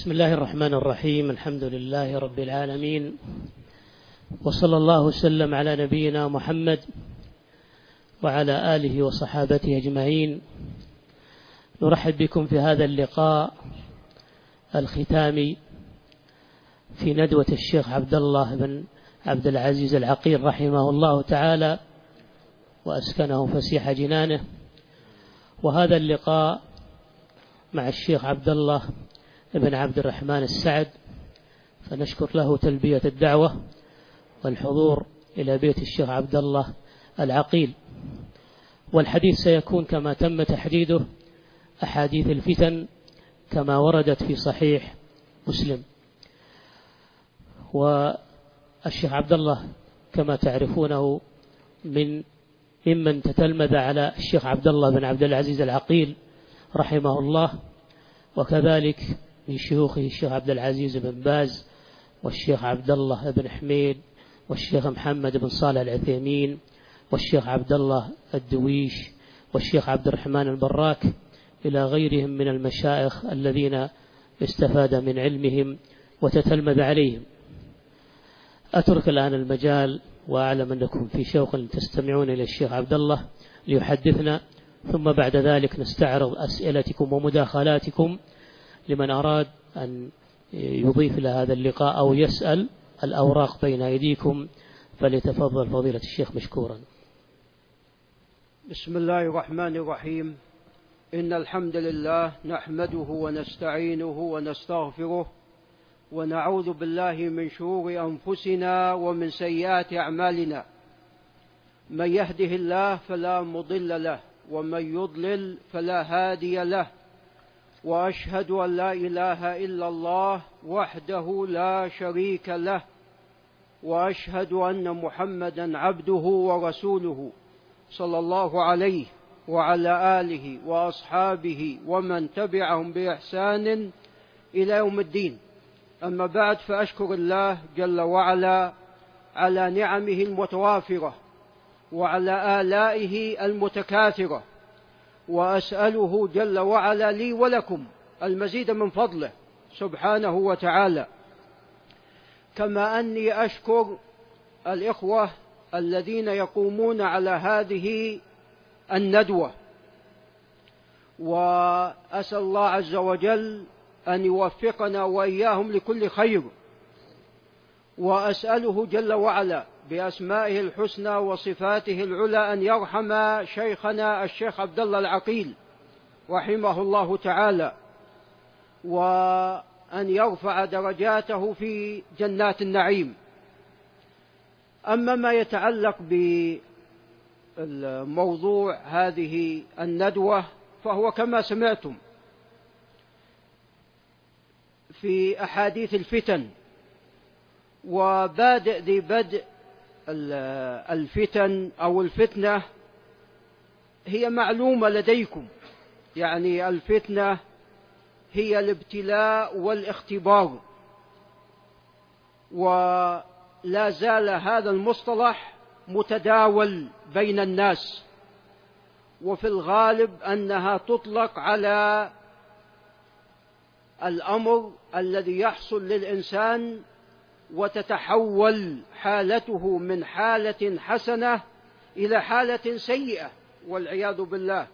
بسم الله الرحمن الرحيم. الحمد لله رب العالمين، وصلى الله وسلم على نبينا محمد وعلى آله وصحابته أجمعين. نرحب بكم في هذا اللقاء الختامي في ندوة الشيخ عبد الله بن عبد العزيز العقيل رحمه الله تعالى وأسكنه فسيح جنانه. وهذا اللقاء مع الشيخ عبد الله بن عبد الرحمن السعد، فنشكر له تلبية الدعوة والحضور إلى بيت الشيخ عبد الله العقيل. والحديث سيكون كما تم تحديده أحاديث الفتن كما وردت في صحيح مسلم. والشيخ عبد الله كما تعرفونه ممن تتلمذ على الشيخ عبد الله بن عبد العزيز العقيل رحمه الله، وكذلك من شيوخه الشيخ عبد العزيز بن باز والشيخ عبد الله بن حميد والشيخ محمد بن صالح العثيمين والشيخ عبد الله الدويش والشيخ عبد الرحمن البراك إلى غيرهم من المشايخ الذين استفاد من علمهم وتتلمذ عليهم. أترك الآن المجال، وأعلم أنكم في شوق تستمعون إلى الشيخ عبد الله ليحدثنا، ثم بعد ذلك نستعرض أسئلتكم ومداخلاتكم لمن أراد أن يضيف إلى هذا اللقاء أو يسأل. الأوراق بين أيديكم، فليتفضل فضيلة الشيخ مشكورا. بسم الله الرحمن الرحيم. إن الحمد لله نحمده ونستعينه ونستغفره، ونعوذ بالله من شرور أنفسنا ومن سيئات أعمالنا. من يهده الله فلا مضل له، ومن يضلل فلا هادي له. وأشهد أن لا إله إلا الله وحده لا شريك له، وأشهد أن محمدا عبده ورسوله صلى الله عليه وعلى آله وأصحابه ومن تبعهم بإحسان إلى يوم الدين. أما بعد، فأشكر الله جل وعلا على نعمه المتوافرة وعلى آلائه المتكاثرة، وأسأله جل وعلا لي ولكم المزيد من فضله سبحانه وتعالى. كما أني أشكر الإخوة الذين يقومون على هذه الندوة، وأسأل الله عز وجل أن يوفقنا وإياهم لكل خير، وأسأله جل وعلا بأسمائه الحسنى وصفاته العلى أن يرحم شيخنا الشيخ عبد الله العقيل رحمه الله تعالى، وأن يرفع درجاته في جنات النعيم. أما ما يتعلق بالموضوع هذه الندوة، فهو كما سمعتم في أحاديث الفتن. وبادئ ذي بدء الفتن أو الفتنة هي معلومة لديكم، يعني الفتنة هي الابتلاء والاختبار، ولا زال هذا المصطلح متداول بين الناس، وفي الغالب أنها تطلق على الأمر الذي يحصل للإنسان وتتحول حالته من حالة حسنة إلى حالة سيئة والعياذ بالله،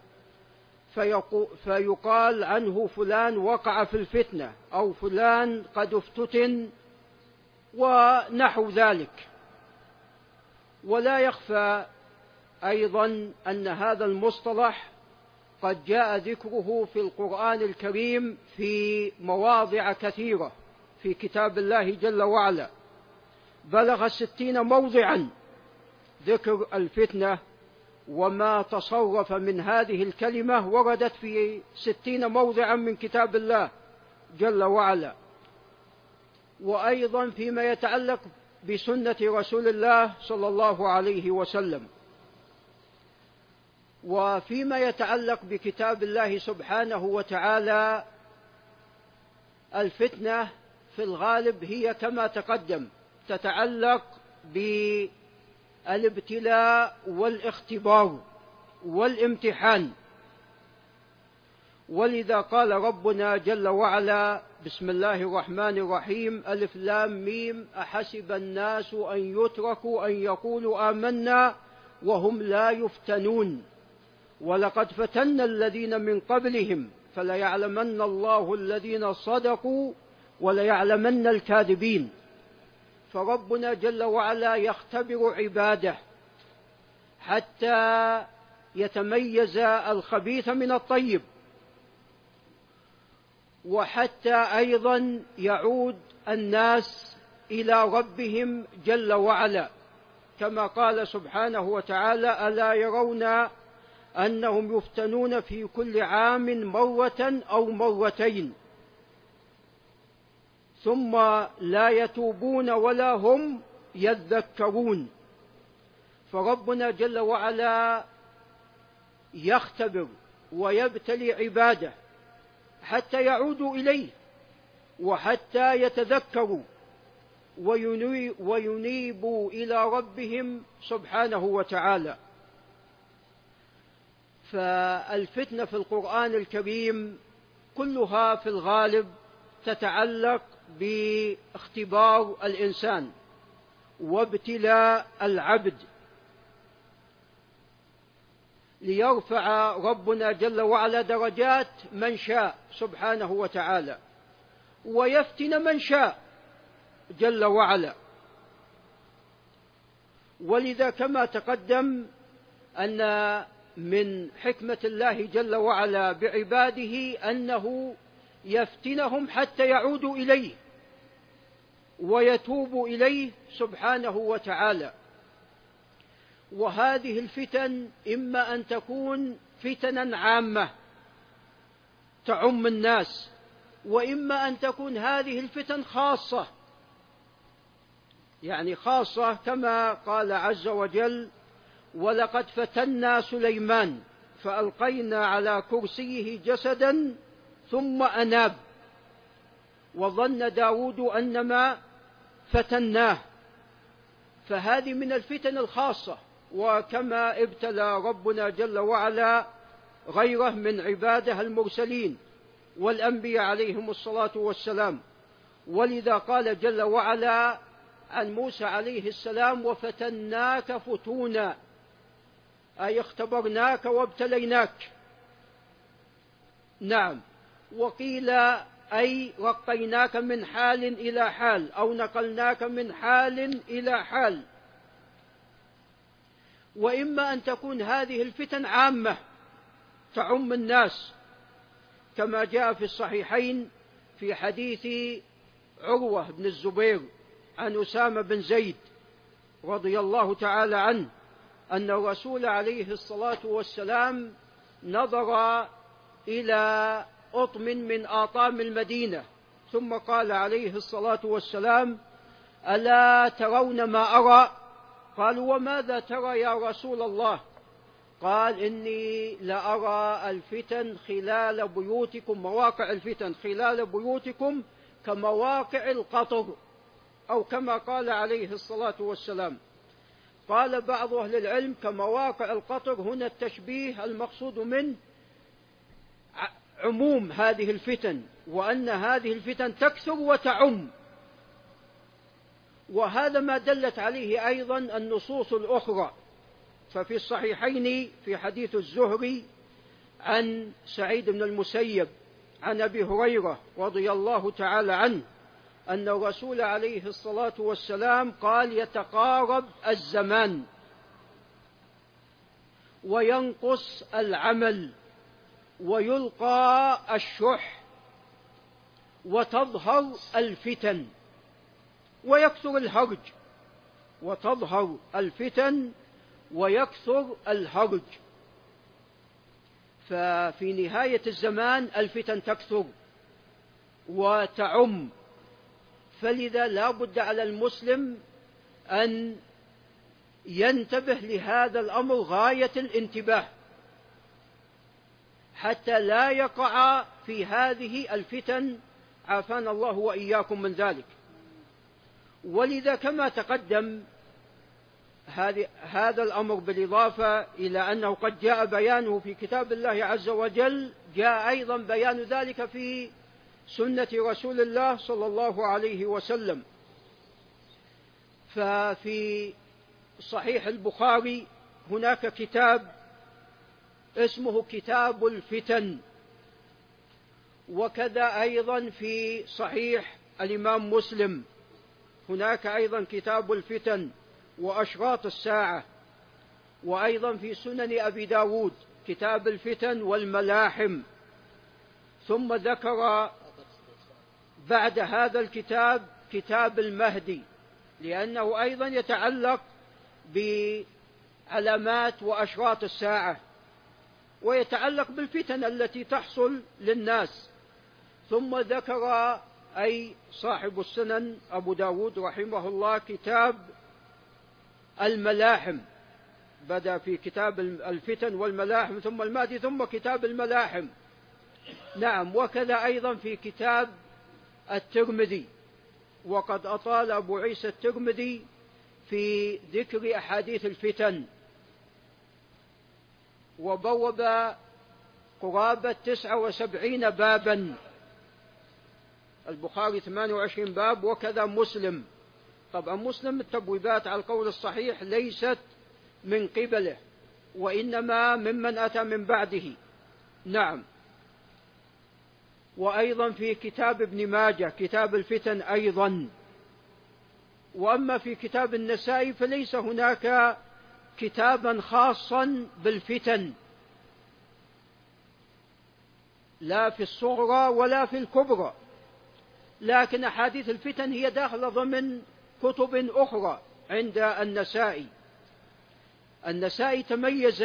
فيقال عنه فلان وقع في الفتنة، أو فلان قد افتتن ونحو ذلك. ولا يخفى أيضا أن هذا المصطلح قد جاء ذكره في القرآن الكريم في مواضع كثيرة في كتاب الله جل وعلا، بلغ 60 موضعا ذكر الفتنة، وما تصرف من هذه الكلمة وردت في 60 موضعا من كتاب الله جل وعلا. وأيضا فيما يتعلق بسنة رسول الله صلى الله عليه وسلم، وفيما يتعلق بكتاب الله سبحانه وتعالى، الفتنة في الغالب هي كما تقدم تتعلق بالابتلاء والاختبار والامتحان. ولذا قال ربنا جل وعلا: بسم الله الرحمن الرحيم، ألف لام ميم، أحسب الناس أن يتركوا أن يقولوا آمنا وهم لا يفتنون، ولقد فتنا الذين من قبلهم فليعلمن الله الذين صدقوا وليعلمن الكاذبين. فربنا جل وعلا يختبر عباده حتى يتميز الخبيث من الطيب، وحتى أيضا يعود الناس إلى ربهم جل وعلا، كما قال سبحانه وتعالى: ألا يرون أنهم يفتنون في كل عام مرة أو مرتين ثم لا يتوبون ولا هم يذكرون. فربنا جل وعلا يختبر ويبتلي عباده حتى يعودوا إليه وحتى يتذكروا وينيبوا إلى ربهم سبحانه وتعالى. فالفتنة في القرآن الكريم كلها في الغالب تتعلق باختبار الإنسان وابتلاء العبد، ليرفع ربنا جل وعلا درجات من شاء سبحانه وتعالى، ويفتن من شاء جل وعلا. ولذا كما تقدم أن من حكمة الله جل وعلا بعباده أنه يفتنهم حتى يعودوا إليه ويتوبوا إليه سبحانه وتعالى. وهذه الفتن إما أن تكون فتنا عامة تعم الناس، وإما أن تكون هذه الفتن خاصة، يعني خاصة كما قال عز وجل: ولقد فتنا سليمان فألقينا على كرسيه جسدا ثم أناب وظن داود أنما فتناه. فهذه من الفتن الخاصة، وكما ابتلى ربنا جل وعلا غيره من عباده المرسلين والأنبياء عليهم الصلاة والسلام. ولذا قال جل وعلا عن موسى عليه السلام: وفتناك فتونا، أي اختبرناك وابتليناك. نعم، وقيل أي رقيناك من حال إلى حال، أو نقلناك من حال إلى حال. وإما أن تكون هذه الفتن عامة تعم الناس، كما جاء في الصحيحين في حديث عروة بن الزبير عن أسامة بن زيد رضي الله تعالى عنه أن الرسول عليه الصلاة والسلام نظر إلى أطم من آطام المدينة ثم قال عليه الصلاة والسلام: ألا ترون ما أرى؟ قالوا: وماذا ترى يا رسول الله؟ قال: إني لأرى الفتن خلال بيوتكم، مواقع الفتن خلال بيوتكم كمواقع القطر، أو كما قال عليه الصلاة والسلام. قال بعض أهل العلم: كمواقع القطر هنا التشبيه المقصود من عموم هذه الفتن، وأن هذه الفتن تكثر وتعم. وهذا ما دلت عليه أيضا النصوص الأخرى. ففي الصحيحين في حديث الزهري عن سعيد بن المسيب عن أبي هريرة رضي الله تعالى عنه أن الرسول عليه الصلاة والسلام قال: يتقارب الزمان وينقص العمل ويلقى الشح وتظهر الفتن ويكثر الهرج، وتظهر الفتن ويكثر الهرج. ففي نهاية الزمان الفتن تكثر وتعم، فلذا لا بد على المسلم أن ينتبه لهذا الأمر غاية الانتباه حتى لا يقع في هذه الفتن، عافانا الله وإياكم من ذلك. ولذا كما تقدم هذا الأمر بالإضافة إلى أنه قد جاء بيانه في كتاب الله عز وجل، جاء أيضا بيان ذلك في سنة رسول الله صلى الله عليه وسلم. ففي صحيح البخاري هناك كتاب اسمه كتاب الفتن، وكذا أيضا في صحيح الإمام مسلم هناك أيضا كتاب الفتن وأشراط الساعة، وأيضا في سنن أبي داود كتاب الفتن والملاحم. ثم ذكر بعد هذا الكتاب كتاب المهدي، لأنه أيضا يتعلق بعلامات وأشراط الساعة ويتعلق بالفتن التي تحصل للناس. ثم ذكر أي صاحب السنن أبو داود رحمه الله كتاب الملاحم، بدأ في كتاب الفتن والملاحم ثم المهدي ثم كتاب الملاحم. نعم، وكذا أيضا في كتاب الترمذي، وقد أطال أبو عيسى الترمذي في ذكر أحاديث الفتن، وبوب قرابة 79 بابا، البخاري 28 باب وكذا مسلم. طبعا مسلم التبويبات على القول الصحيح ليست من قبله، وإنما ممن أتى من بعده. نعم، وأيضا في كتاب ابن ماجه كتاب الفتن أيضا. وأما في كتاب النسائي فليس هناك كتابا خاصا بالفتن، لا في الصغرى ولا في الكبرى، لكن أحاديث الفتن هي داخلة ضمن كتب أخرى عند النسائي. النسائي تميز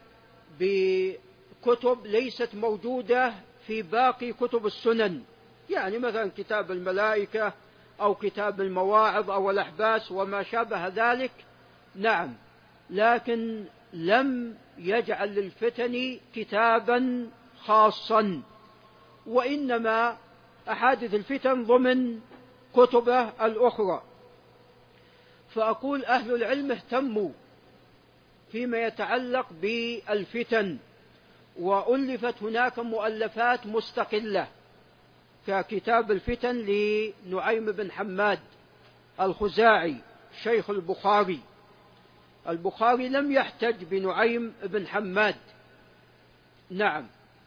بكتب ليست موجودة في باقي كتب السنن، يعني مثلا كتاب الملائكة أو كتاب المواعظ أو الأحباس وما شابه ذلك. نعم، لكن لم يجعل للفتن كتابا خاصا، وإنما أحاديث الفتن ضمن كتبه الأخرى. فأقول أهل العلم اهتموا فيما يتعلق بالفتن، وألفت هناك مؤلفات مستقلة ككتاب الفتن لنعيم بن حماد الخزاعي شيخ البخاري. البخاري لم يحتج بنعيم بن حماد. نعم،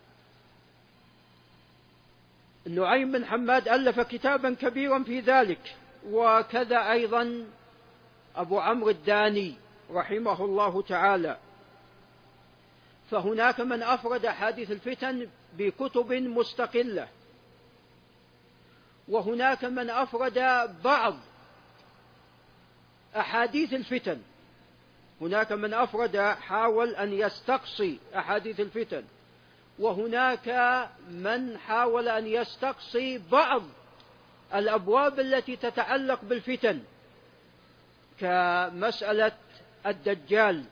نعيم بن حماد ألف كتابا كبيرا في ذلك، وكذا أيضا أبو عمرو الداني رحمه الله تعالى. فهناك من أفرد حديث الفتن بكتب مستقلة، وهناك من أفرد بعض أحاديث الفتن. هناك من أفرد حاول أن يستقصي أحاديث الفتن، وهناك من حاول أن يستقصي بعض الأبواب التي تتعلق بالفتن، كمسألة الدجال،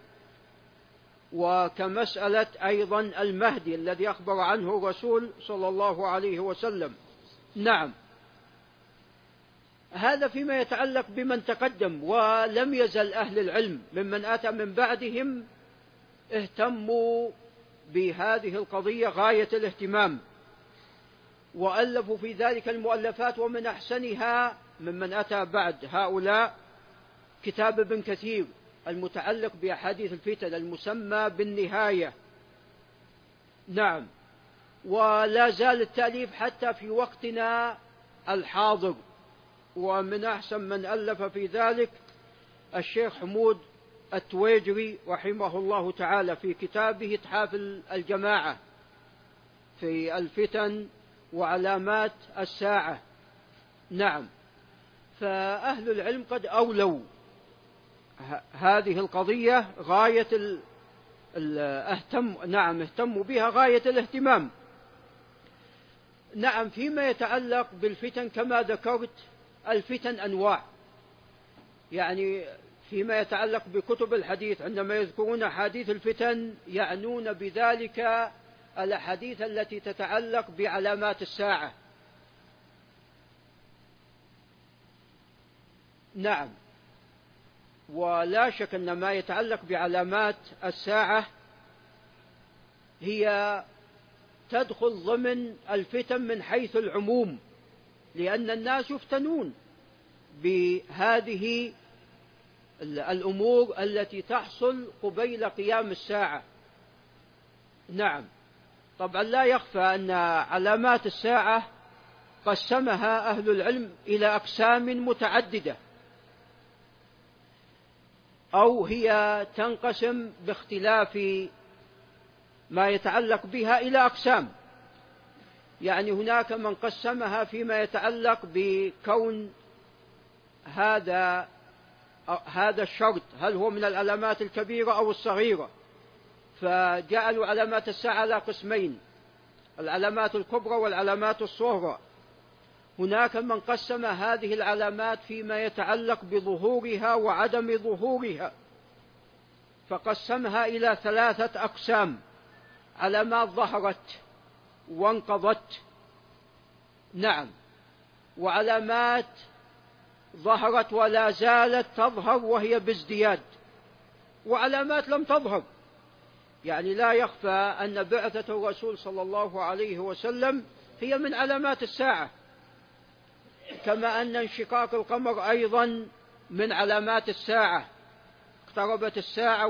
وكمسألة أيضا المهدي الذي أخبر عنه الرسول صلى الله عليه وسلم. نعم، هذا فيما يتعلق بمن تقدم، ولم يزل أهل العلم ممن أتى من بعدهم اهتموا بهذه القضية غاية الاهتمام، وألفوا في ذلك المؤلفات. ومن أحسنها ممن أتى بعد هؤلاء كتاب ابن كثير المتعلق بأحاديث الفتن المسمى بالنهاية. نعم، ولا زال التأليف حتى في وقتنا الحاضر. ومن أحسن من ألف في ذلك الشيخ حمود التويجري رحمه الله تعالى في كتابه إتحاف الجماعة في الفتن وعلامات الساعة. نعم، فأهل العلم قد أولوا هذه القضية غاية اهتموا بها غاية الاهتمام. نعم، فيما يتعلق بالفتن كما ذكرت الفتن أنواع، يعني فيما يتعلق بكتب الحديث عندما يذكرون حديث الفتن يعنون بذلك الأحاديث التي تتعلق بعلامات الساعة. نعم، ولا شك أن ما يتعلق بعلامات الساعة هي تدخل ضمن الفتن من حيث العموم، لأن الناس يفتنون بهذه الأمور التي تحصل قبيل قيام الساعة. نعم، طبعا لا يخفى أن علامات الساعة قسمها أهل العلم إلى أقسام متعددة، أو هي تنقسم باختلاف ما يتعلق بها إلى أقسام. يعني هناك من قسمها فيما يتعلق بكون هذا الشرط هل هو من العلامات الكبيرة أو الصغيرة، فجعلوا علامات الساعة على قسمين: العلامات الكبرى والعلامات الصغرى. هناك من قسم هذه العلامات فيما يتعلق بظهورها وعدم ظهورها، فقسمها إلى 3 أقسام: علامات ظهرت وانقضت، نعم، وعلامات ظهرت ولا زالت تظهر وهي بازدياد، وعلامات لم تظهر. يعني لا يخفى أن بعثة الرسول صلى الله عليه وسلم هي من علامات الساعة، كما أن انشقاق القمر أيضا من علامات الساعة. اقتربت الساعة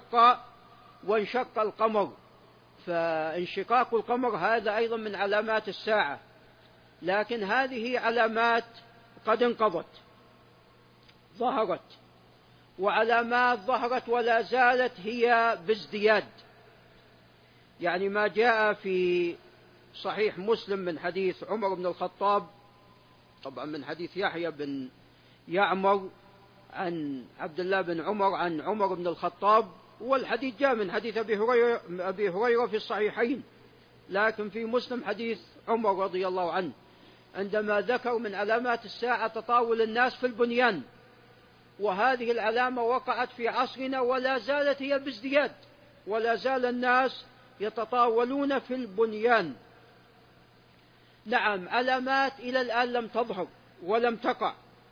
وانشق القمر، فانشقاق القمر هذا أيضا من علامات الساعة. لكن هذه علامات قد انقضت، ظهرت، وعلامات ظهرت ولا زالت هي بازدياد. يعني ما جاء في صحيح مسلم من حديث عمر بن الخطاب، طبعا من حديث يحيى بن يعمر عن عبد الله بن عمر عن عمر بن الخطاب، والحديث جاء من حديث أبي هريرة في الصحيحين، لكن في مسلم حديث عمر رضي الله عنه عندما ذكر من علامات الساعة تطاول الناس في البنيان، وهذه العلامة وقعت في عصرنا ولا زالت هي بازدياد، ولا زال الناس يتطاولون في البنيان. نعم، علامات إلى الآن لم تظهر ولم تقع،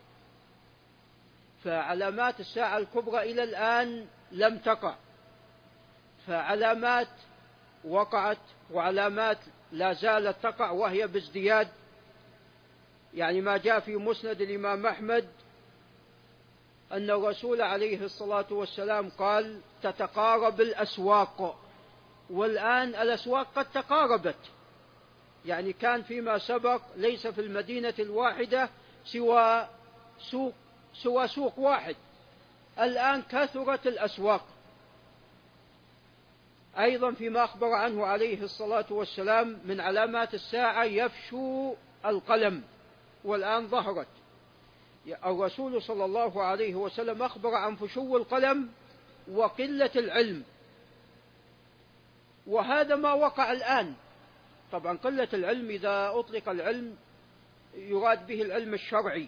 فعلامات الساعة الكبرى إلى الآن لم تقع، فعلامات وقعت وعلامات لا زالت تقع وهي بازدياد. يعني ما جاء في مسند الإمام أحمد أن الرسول عليه الصلاة والسلام قال: تتقارب الأسواق. والآن الأسواق قد تقاربت، يعني كان فيما سبق ليس في المدينة الواحدة سوى سوق واحد، الآن كثرت الأسواق. أيضا فيما أخبر عنه عليه الصلاة والسلام من علامات الساعة يفشو القلم، والآن ظهرت. الرسول صلى الله عليه وسلم أخبر عن فشو القلم وقلة العلم، وهذا ما وقع الآن. طبعا قلة العلم إذا أطلق العلم يراد به العلم الشرعي،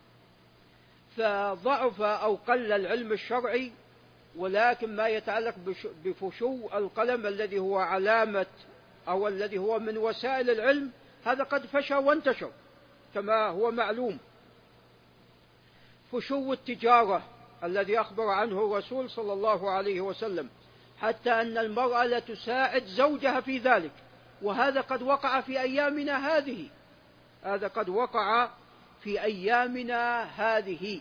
فضعف أو قل العلم الشرعي، ولكن ما يتعلق بفشو القلم الذي هو علامة أو الذي هو من وسائل العلم، هذا قد فشى وانتشر كما هو معلوم. فشو التجارة الذي أخبر عنه الرسول صلى الله عليه وسلم، حتى أن المرأة لا تساعد زوجها في ذلك، وهذا قد وقع في أيامنا هذه، هذا قد وقع في أيامنا هذه.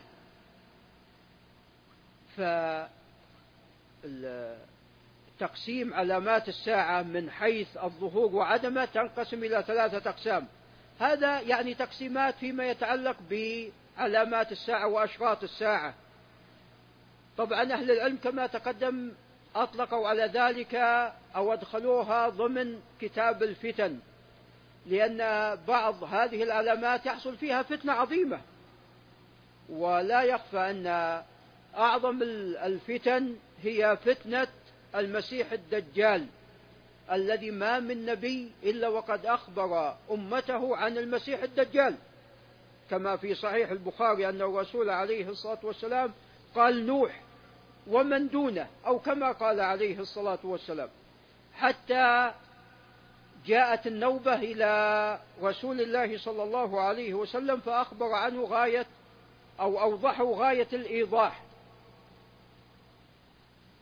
فتقسيم علامات الساعة من حيث الظهور وعدمه تنقسم إلى 3 أقسام. هذا يعني تقسيمات فيما يتعلق بعلامات الساعة وأشراط الساعة. طبعا أهل العلم كما تقدم أطلقوا على ذلك أو أدخلوها ضمن كتاب الفتن، لأن بعض هذه العلامات يحصل فيها فتنة عظيمة، ولا يخفى أن أعظم الفتن هي فتنة المسيح الدجال، الذي ما من نبي إلا وقد أخبر أمته عن المسيح الدجال، كما في صحيح البخاري أن الرسول عليه الصلاة والسلام قال: نوح ومن دونه، أو كما قال عليه الصلاة والسلام، حتى جاءت النوبة إلى رسول الله صلى الله عليه وسلم فأخبر عنه غاية أو أوضحه غاية الإيضاح،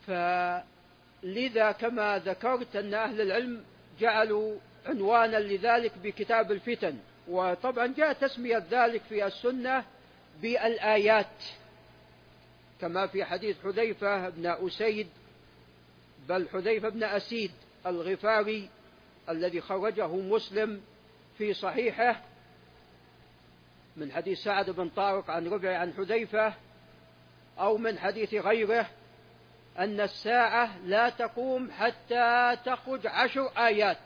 فلذا كما ذكرت أن أهل العلم جعلوا عنوانا لذلك بكتاب الفتن، وطبعا جاء تسمية ذلك في السنة بالآيات، كما في حديث حذيفة بن أسيد بل حذيفة بن أسيد الغفاري الذي خرجه مسلم في صحيحه من حديث سعد بن طارق عن ربيع عن حذيفة، أو من حديث غيره، أن الساعة لا تقوم حتى تخرج 10 آيات.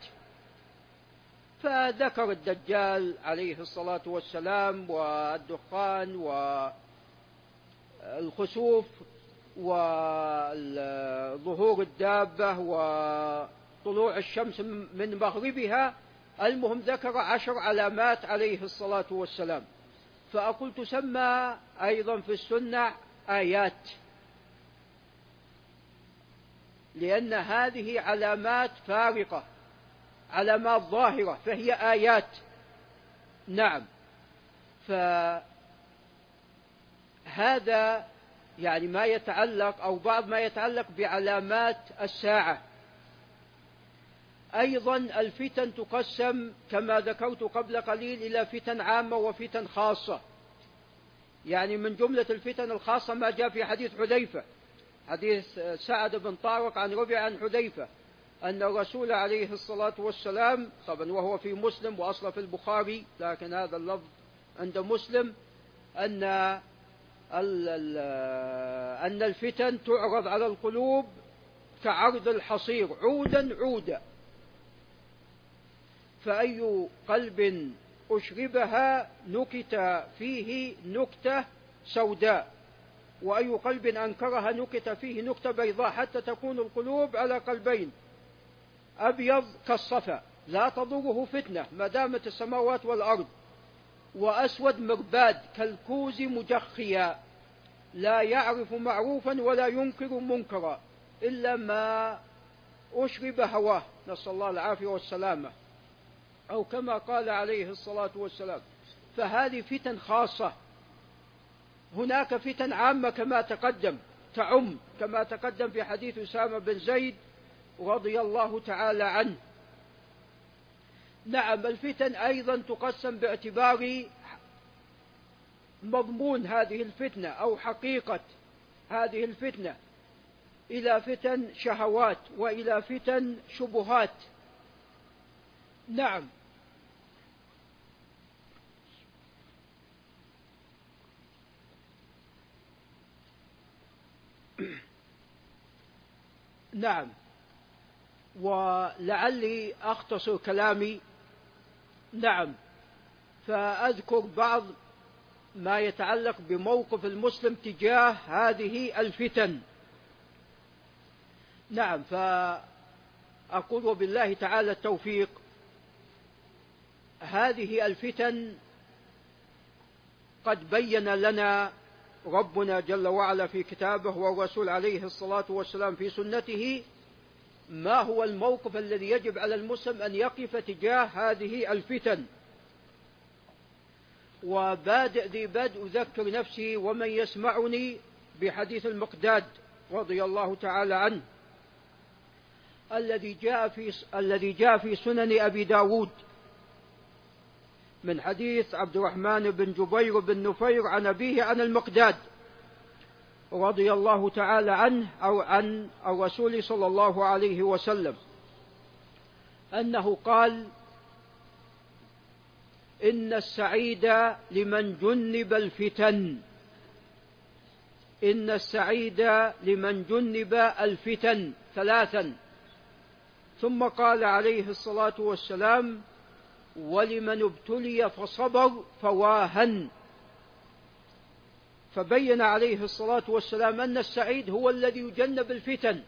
فذكر الدجال عليه الصلاة والسلام والدخان والخسوف وظهور الدابة وطلوع الشمس من مغربها، المهم ذكر 10 علامات عليه الصلاة والسلام. فأقول تسمى أيضا في السنة آيات، لأن هذه علامات فارقة، علامات ظاهرة، فهي آيات. نعم، فهذا يعني ما يتعلق أو بعض ما يتعلق بعلامات الساعة. أيضا الفتن تقسم كما ذكرت قبل قليل إلى فتن عامة وفتن خاصة. يعني من جملة الفتن الخاصة ما جاء في حديث حذيفة، حديث سعد بن طارق عن ربيع عن حذيفة، أن الرسول عليه الصلاة والسلام، طبعا وهو في مسلم وأصله في البخاري لكن هذا اللفظ عند مسلم، أن الفتن تعرض على القلوب كعرض الحصير عودا عودا، فأي قلب أشربها نكت فيه نكتة سوداء، وأي قلب أنكرها نكت فيه نكتة بيضاء، حتى تكون القلوب على قلبين، أبيض كالصفا لا تضره فتنة ما دامت السماوات والأرض، وأسود مرباد كالكوز مجخيا لا يعرف معروفا ولا ينكر منكرا إلا ما أشرب هواه، نسأل الله العافية والسلامة، أو كما قال عليه الصلاة والسلام. فهذه فتن خاصة. هناك فتن عامة كما تقدم تعم، كما تقدم في حديث أسامة بن زيد رضي الله تعالى عنه. نعم، الفتن أيضا تقسم باعتبار مضمون هذه الفتنة أو حقيقة هذه الفتنة إلى فتن شهوات وإلى فتن شبهات. نعم، نعم، ولعلي أختصر كلامي. نعم، فأذكر بعض ما يتعلق بموقف المسلم تجاه هذه الفتن. نعم، فأقول وبالله تعالى التوفيق. هذه الفتن قد بين لنا ربنا جل وعلا في كتابه والرسول عليه الصلاة والسلام في سنته ما هو الموقف الذي يجب على المسلم أن يقف تجاه هذه الفتن. وبادئ ذي بدء أذكر نفسي ومن يسمعني بحديث المقداد رضي الله تعالى عنه الذي جاء في سنن أبي داود من حديث عبد الرحمن بن جبير بن نفير عن أبيه عن المقداد رضي الله تعالى عنه أو عن الرسول صلى الله عليه وسلم أنه قال: إن السعيد لمن جنب الفتن، إن السعيد لمن جنب الفتن 3. ثم قال عليه الصلاة والسلام: ولمن ابتلي فصبر فواهن. فبين عليه الصلاة والسلام أن السعيد هو الذي يجنب الفتن.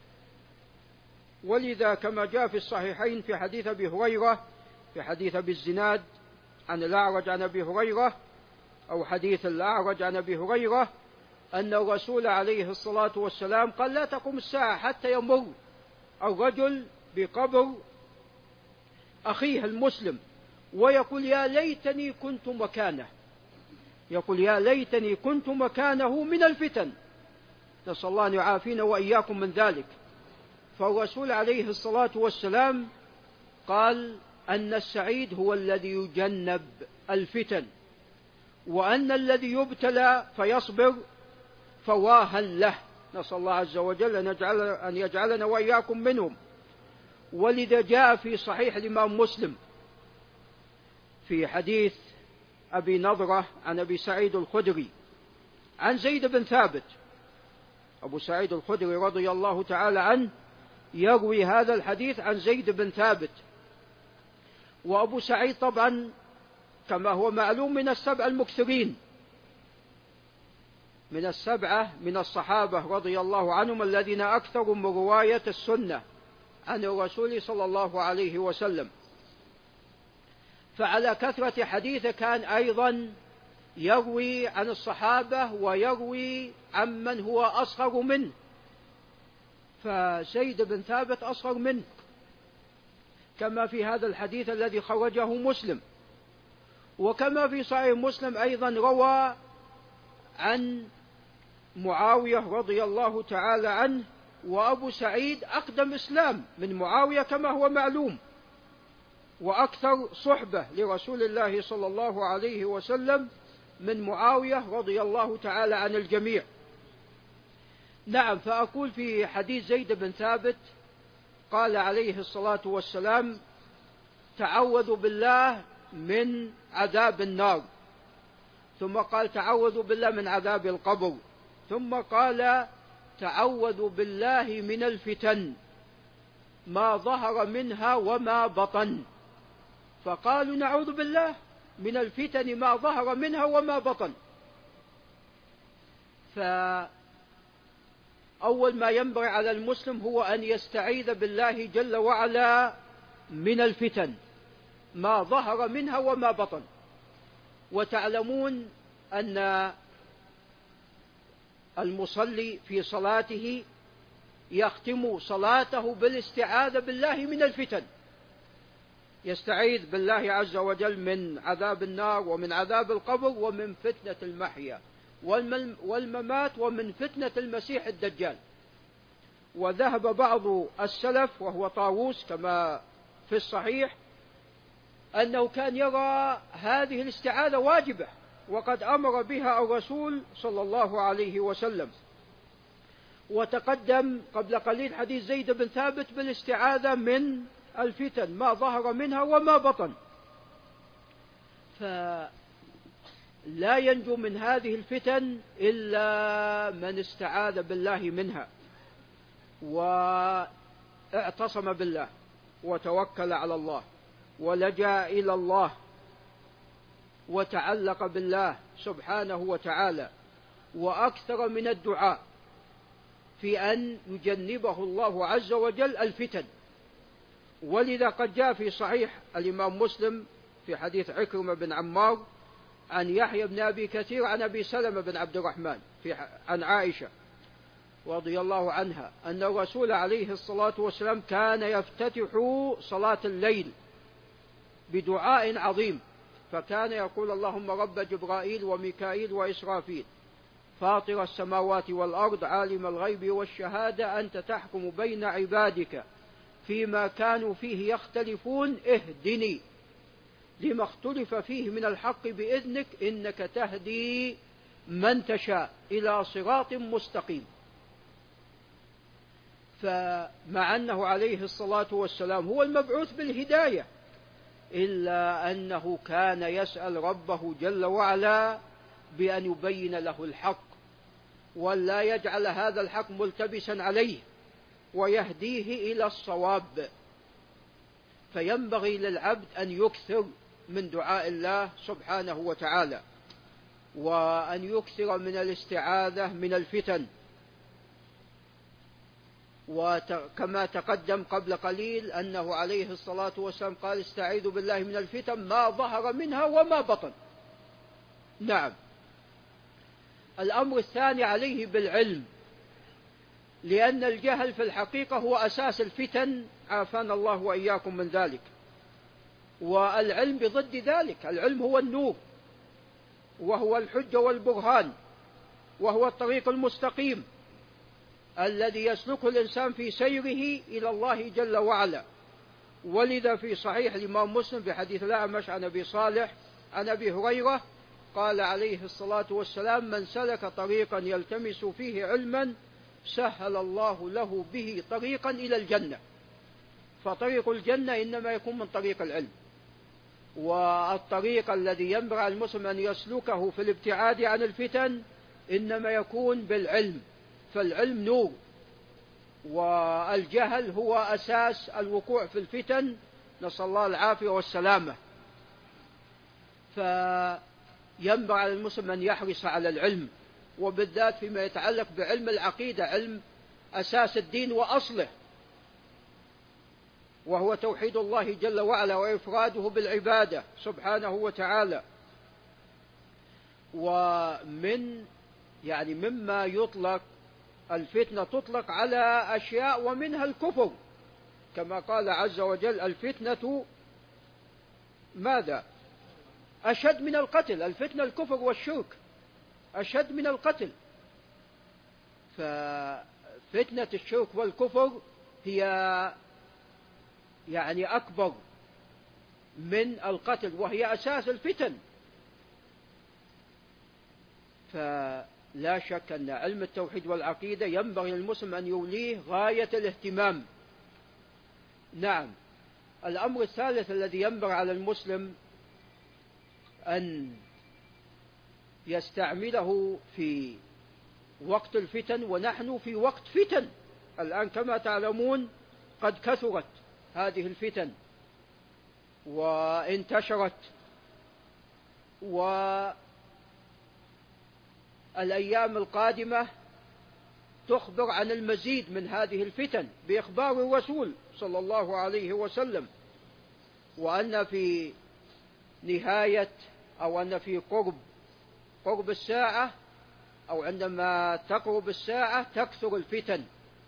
ولذا كما جاء في الصحيحين في حديث أبي هريرة، في حديث أبي الزناد عن الأعرج عن أبي هريرة، أو حديث الأعرج عن أبي هريرة، أن الرسول عليه الصلاة والسلام قال: لا تقوم الساعة حتى يمر الرجل بقبر أخيه المسلم ويقول: يا ليتني كنت مكانه، يقول: يا ليتني كنت مكانه من الفتن. نسأل الله أن يعافينا وإياكم من ذلك. فالرسول عليه الصلاة والسلام قال أن السعيد هو الذي يجنب الفتن، وأن الذي يبتلى فيصبر فواها له. نسأل الله عز وجل أن يجعلنا وإياكم منهم. ولذا جاء في صحيح الإمام مسلم في حديث أبي نضرة عن أبي سعيد الخدري عن زيد بن ثابت. أبو سعيد الخدري رضي الله تعالى عنه يروي هذا الحديث عن زيد بن ثابت. وأبو سعيد طبعا كما هو معلوم من السبع المكثرين، من السبعة من الصحابة رضي الله عنهم الذين أكثروا من رواية السنة عن الرسول صلى الله عليه وسلم. فعلى كثرة حديثه كان أيضا يروي عن الصحابة ويروي عن من هو أصغر منه، فزيد بن ثابت أصغر منه كما في هذا الحديث الذي خرجه مسلم. وكما في صحيح مسلم أيضا روى عن معاوية رضي الله تعالى عنه، وأبو سعيد أقدم إسلام من معاوية كما هو معلوم، وأكثر صحبة لرسول الله صلى الله عليه وسلم من معاوية رضي الله تعالى عن الجميع. نعم، فأقول في حديث زيد بن ثابت قال عليه الصلاة والسلام: تعوذوا بالله من عذاب النار، ثم قال تعوذوا بالله من عذاب القبر، ثم قال تعوذوا بالله من الفتن ما ظهر منها وما بطن. فقالوا نعوذ بالله من الفتن ما ظهر منها وما بطن. فأول ما ينبغي على المسلم هو أن يستعيذ بالله جل وعلا من الفتن ما ظهر منها وما بطن. وتعلمون أن المصلي في صلاته يختم صلاته بالاستعاذة بالله من الفتن، يستعيذ بالله عز وجل من عذاب النار ومن عذاب القبر ومن فتنة المحيا والممات ومن فتنة المسيح الدجال. وذهب بعض السلف وهو طاووس كما في الصحيح أنه كان يرى هذه الاستعاذة واجبة، وقد أمر بها الرسول صلى الله عليه وسلم. وتقدم قبل قليل حديث زيد بن ثابت بالاستعاذة من الفتن ما ظهر منها وما بطن. فلا ينجو من هذه الفتن إلا من استعاذ بالله منها واعتصم بالله وتوكل على الله ولجأ إلى الله وتعلق بالله سبحانه وتعالى، وأكثر من الدعاء في أن يجنبه الله عز وجل الفتن. ولذا قد جاء في صحيح الإمام مسلم في حديث عكرمة بن عمار عن يحيى بن أبي كثير عن أبي سلمة بن عبد الرحمن عن عائشة رضي الله عنها أن الرسول عليه الصلاة والسلام كان يفتتح صلاة الليل بدعاء عظيم، فكان يقول: اللهم رب جبرائيل وميكائيل وإسرافيل فاطر السماوات والأرض عالم الغيب والشهادة أنت تحكم بين عبادك فيما كانوا فيه يختلفون اهدني لما اختلف فيه من الحق بإذنك إنك تهدي من تشاء إلى صراط مستقيم. فمع أنه عليه الصلاة والسلام هو المبعوث بالهداية، إلا أنه كان يسأل ربه جل وعلا بأن يبين له الحق ولا يجعل هذا الحق ملتبسا عليه ويهديه إلى الصواب. فينبغي للعبد أن يكثر من دعاء الله سبحانه وتعالى، وأن يكثر من الاستعاذة من الفتن. وكما تقدم قبل قليل أنه عليه الصلاة والسلام قال: استعيذوا بالله من الفتن ما ظهر منها وما بطن. نعم. الأمر الثاني عليه بالعلم، لأن الجهل في الحقيقة هو أساس الفتن، عافانا الله وإياكم من ذلك. والعلم بضد ذلك، العلم هو النور وهو الحجة والبرهان وهو الطريق المستقيم، الذي يسلكه الإنسان في سيره إلى الله جل وعلا. ولذا في صحيح الإمام مسلم في حديث الأعمش عن أبي صالح عن أبي هريرة قال عليه الصلاة والسلام: من سلك طريقا يلتمس فيه علما سهل الله له به طريقا إلى الجنة. فطريق الجنة إنما يكون من طريق العلم، والطريق الذي ينبغي على المسلم أن يسلكه في الابتعاد عن الفتن إنما يكون بالعلم، فالعلم نور، والجهل هو أساس الوقوع في الفتن، نسأل الله العافية والسلامة. فينبغي على المسلم أن يحرص على العلم، وبالذات فيما يتعلق بعلم العقيدة، علم أساس الدين وأصله، وهو توحيد الله جل وعلا وإفراده بالعبادة سبحانه وتعالى. مما يطلق الفتنة تطلق على أشياء ومنها الكفر، كما قال عز وجل: الفتنة ماذا؟ أشد من القتل. الفتنة الكفر والشرك أشد من القتل. ففتنة الشرك والكفر هي أكبر من القتل، وهي أساس الفتن. فلا شك أن علم التوحيد والعقيدة ينبغي للمسلم أن يوليه غاية الاهتمام. نعم. الأمر الثالث الذي ينبغي على المسلم أن يستعمله في وقت الفتن، ونحن في وقت فتن الآن كما تعلمون، قد كثرت هذه الفتن وانتشرت، والأيام القادمة تخبر عن المزيد من هذه الفتن بإخبار الرسول صلى الله عليه وسلم، وأن في نهاية أو أن في قرب الساعة أو عندما تقرب الساعة تكثر الفتن.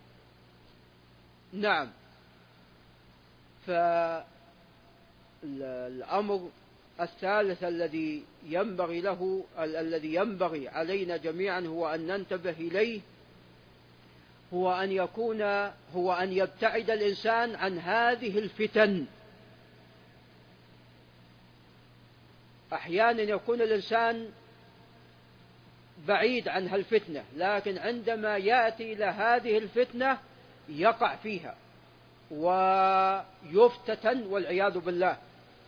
نعم. فالأمر الثالث الذي ينبغي علينا جميعا هو أن ننتبه إليه، هو أن يبتعد الإنسان عن هذه الفتن. أحيانا يكون الإنسان بعيد عن هالفتنة، لكن عندما يأتي إلى هذه الفتنة يقع فيها ويفتتن والعياذ بالله.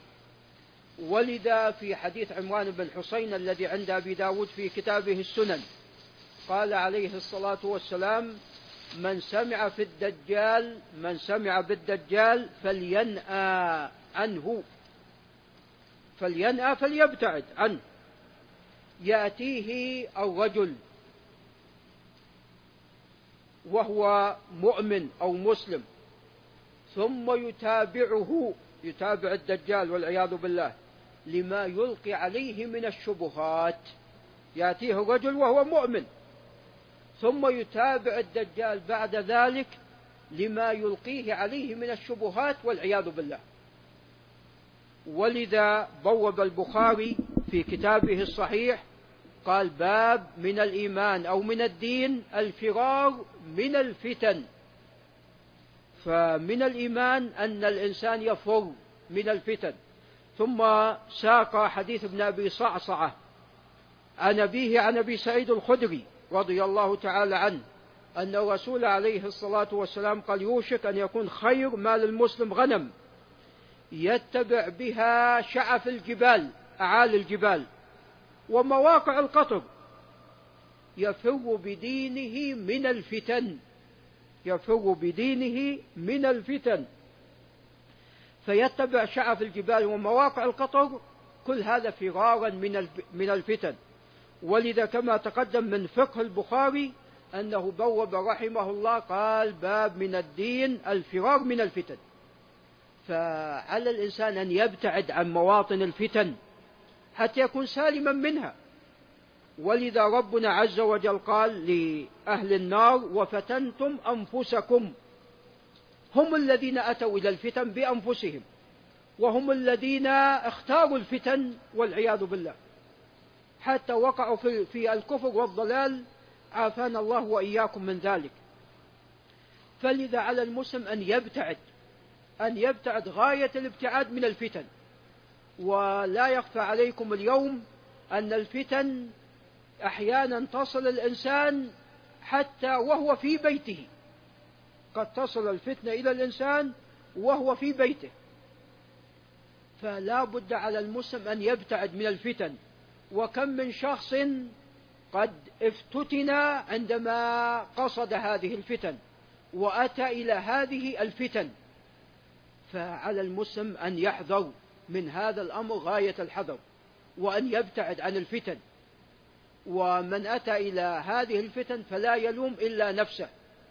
ولذا في حديث عمران بن حسين الذي عند أبي داود في كتابه السنن قال عليه الصلاة والسلام: من سمع بالدجال فلينأى عنه، فليبتعد عنه. يأتيه الرجل وهو مؤمن أو مسلم، ثم يتابع الدجال والعياذ بالله لما يلقي عليه من الشبهات. يأتيه الرجل وهو مؤمن، ثم يتابع الدجال بعد ذلك لما يلقيه عليه من الشبهات والعياذ بالله. ولذا بوب البخاري في كتابه الصحيح قال: باب من الإيمان أو من الدين الفرار من الفتن. فمن الإيمان أن الإنسان يفر من الفتن. ثم ساق حديث ابن أبي صعصعة عن أبيه عن أبي سعيد الخدري رضي الله تعالى عنه أن الرسول عليه الصلاة والسلام قال: يوشك أن يكون خير مال المسلم غنم يتبع بها شعف الجبال، أعالي الجبال، ومواقع القطر، يفر بدينه من الفتن. فيتبع شعف الجبال ومواقع القطر، كل هذا فرارا من الفتن. ولذا كما تقدم من فقه البخاري أنه بوب رحمه الله قال: باب من الدين الفرار من الفتن. فعلى الإنسان أن يبتعد عن مواطن الفتن حتى يكون سالما منها. ولذا ربنا عز وجل قال لأهل النار: وفتنتم أنفسكم. هم الذين أتوا إلى الفتن بأنفسهم، وهم الذين اختاروا الفتن والعياذ بالله، حتى وقعوا في الكفر والضلال، عافانا الله وإياكم من ذلك. فلذا على المسلم أن يبتعد غاية الابتعاد من الفتن. ولا يخفى عليكم اليوم أن الفتن أحيانا تصل الإنسان حتى وهو في بيته، قد تصل الفتنة إلى الإنسان وهو في بيته، فلا بد على المسلم أن يبتعد من الفتن. وكم من شخص قد افتتن عندما قصد هذه الفتن وأتى إلى هذه الفتن، فعلى المسلم أن يحذر من هذا الأمر غاية الحذر، وأن يبتعد عن الفتن. ومن أتى إلى هذه الفتن فلا يلوم إلا نفسه.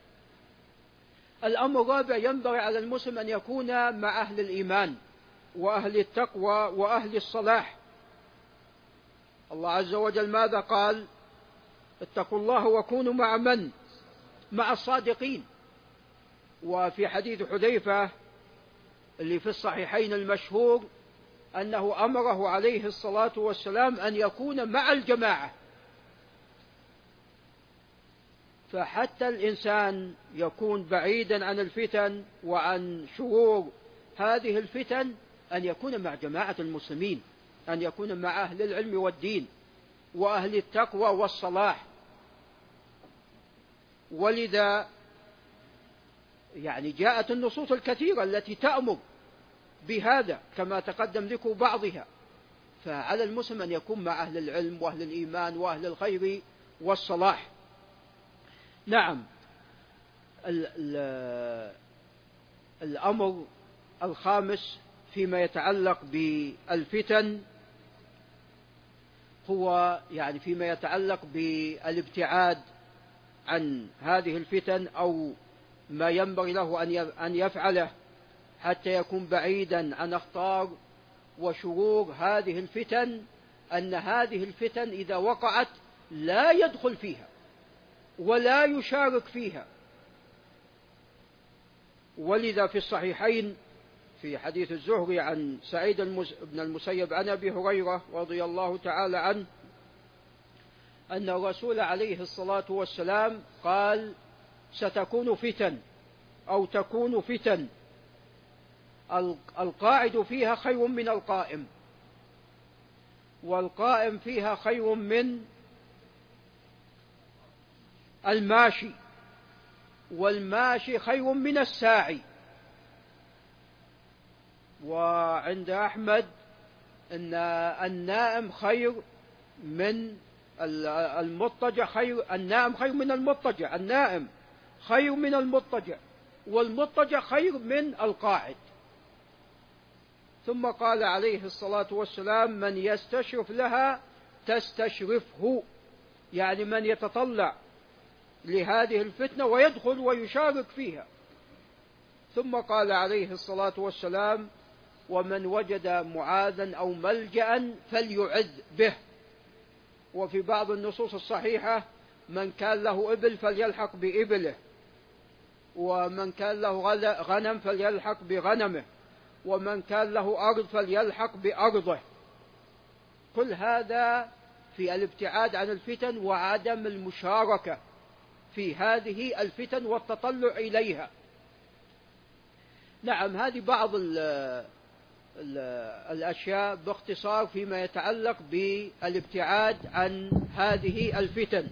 الأمر الرابع، ينبغي على المسلم أن يكون مع أهل الإيمان وأهل التقوى وأهل الصلاح. الله عز وجل ماذا قال؟ اتقوا الله وكونوا مع من؟ مع الصادقين. وفي حديث حذيفة اللي في الصحيحين المشهور أنه أمره عليه الصلاة والسلام أن يكون مع الجماعة. فحتى الإنسان يكون بعيدا عن الفتن وعن شرور هذه الفتن، أن يكون مع جماعة المسلمين، أن يكون مع أهل العلم والدين وأهل التقوى والصلاح. ولذا جاءت النصوص الكثيرة التي تأمر بهذا كما تقدم ذكر بعضها. فعلى المسلم أن يكون مع أهل العلم وأهل الإيمان وأهل الخير والصلاح. نعم، الأمر الخامس فيما يتعلق بالفتن هو فيما يتعلق بالابتعاد عن هذه الفتن، أو ما ينبغي له أن يفعله حتى يكون بعيدا عن أخطار وشرور هذه الفتن. أن هذه الفتن إذا وقعت لا يدخل فيها ولا يشارك فيها. ولذا في الصحيحين في حديث الزهري عن سعيد بن المسيب عن أبي هريرة رضي الله تعالى عنه أن الرسول عليه الصلاة والسلام قال: ستكون فتن أو تكون فتن القاعد فيها خير من القائم، والقائم فيها خير من الماشي، والماشي خير من الساعي. وعند أحمد أن النائم خير من المضطجع، النائم خير من المضطجع، النائم خير من المضطجع، والمضطجع خير من القاعد. ثم قال عليه الصلاة والسلام: من يستشرف لها تستشرفه، من يتطلع لهذه الفتنة ويدخل ويشارك فيها. ثم قال عليه الصلاة والسلام: ومن وجد معاذا أو ملجأ فليعذ به. وفي بعض النصوص الصحيحة: من كان له إبل فليلحق بإبله، ومن كان له غنم فليلحق بغنمه، ومن كان له أرض فليلحق بأرضه. كل هذا في الابتعاد عن الفتن وعدم المشاركة في هذه الفتن والتطلع إليها. نعم، هذه بعض الأشياء باختصار فيما يتعلق بالابتعاد عن هذه الفتن.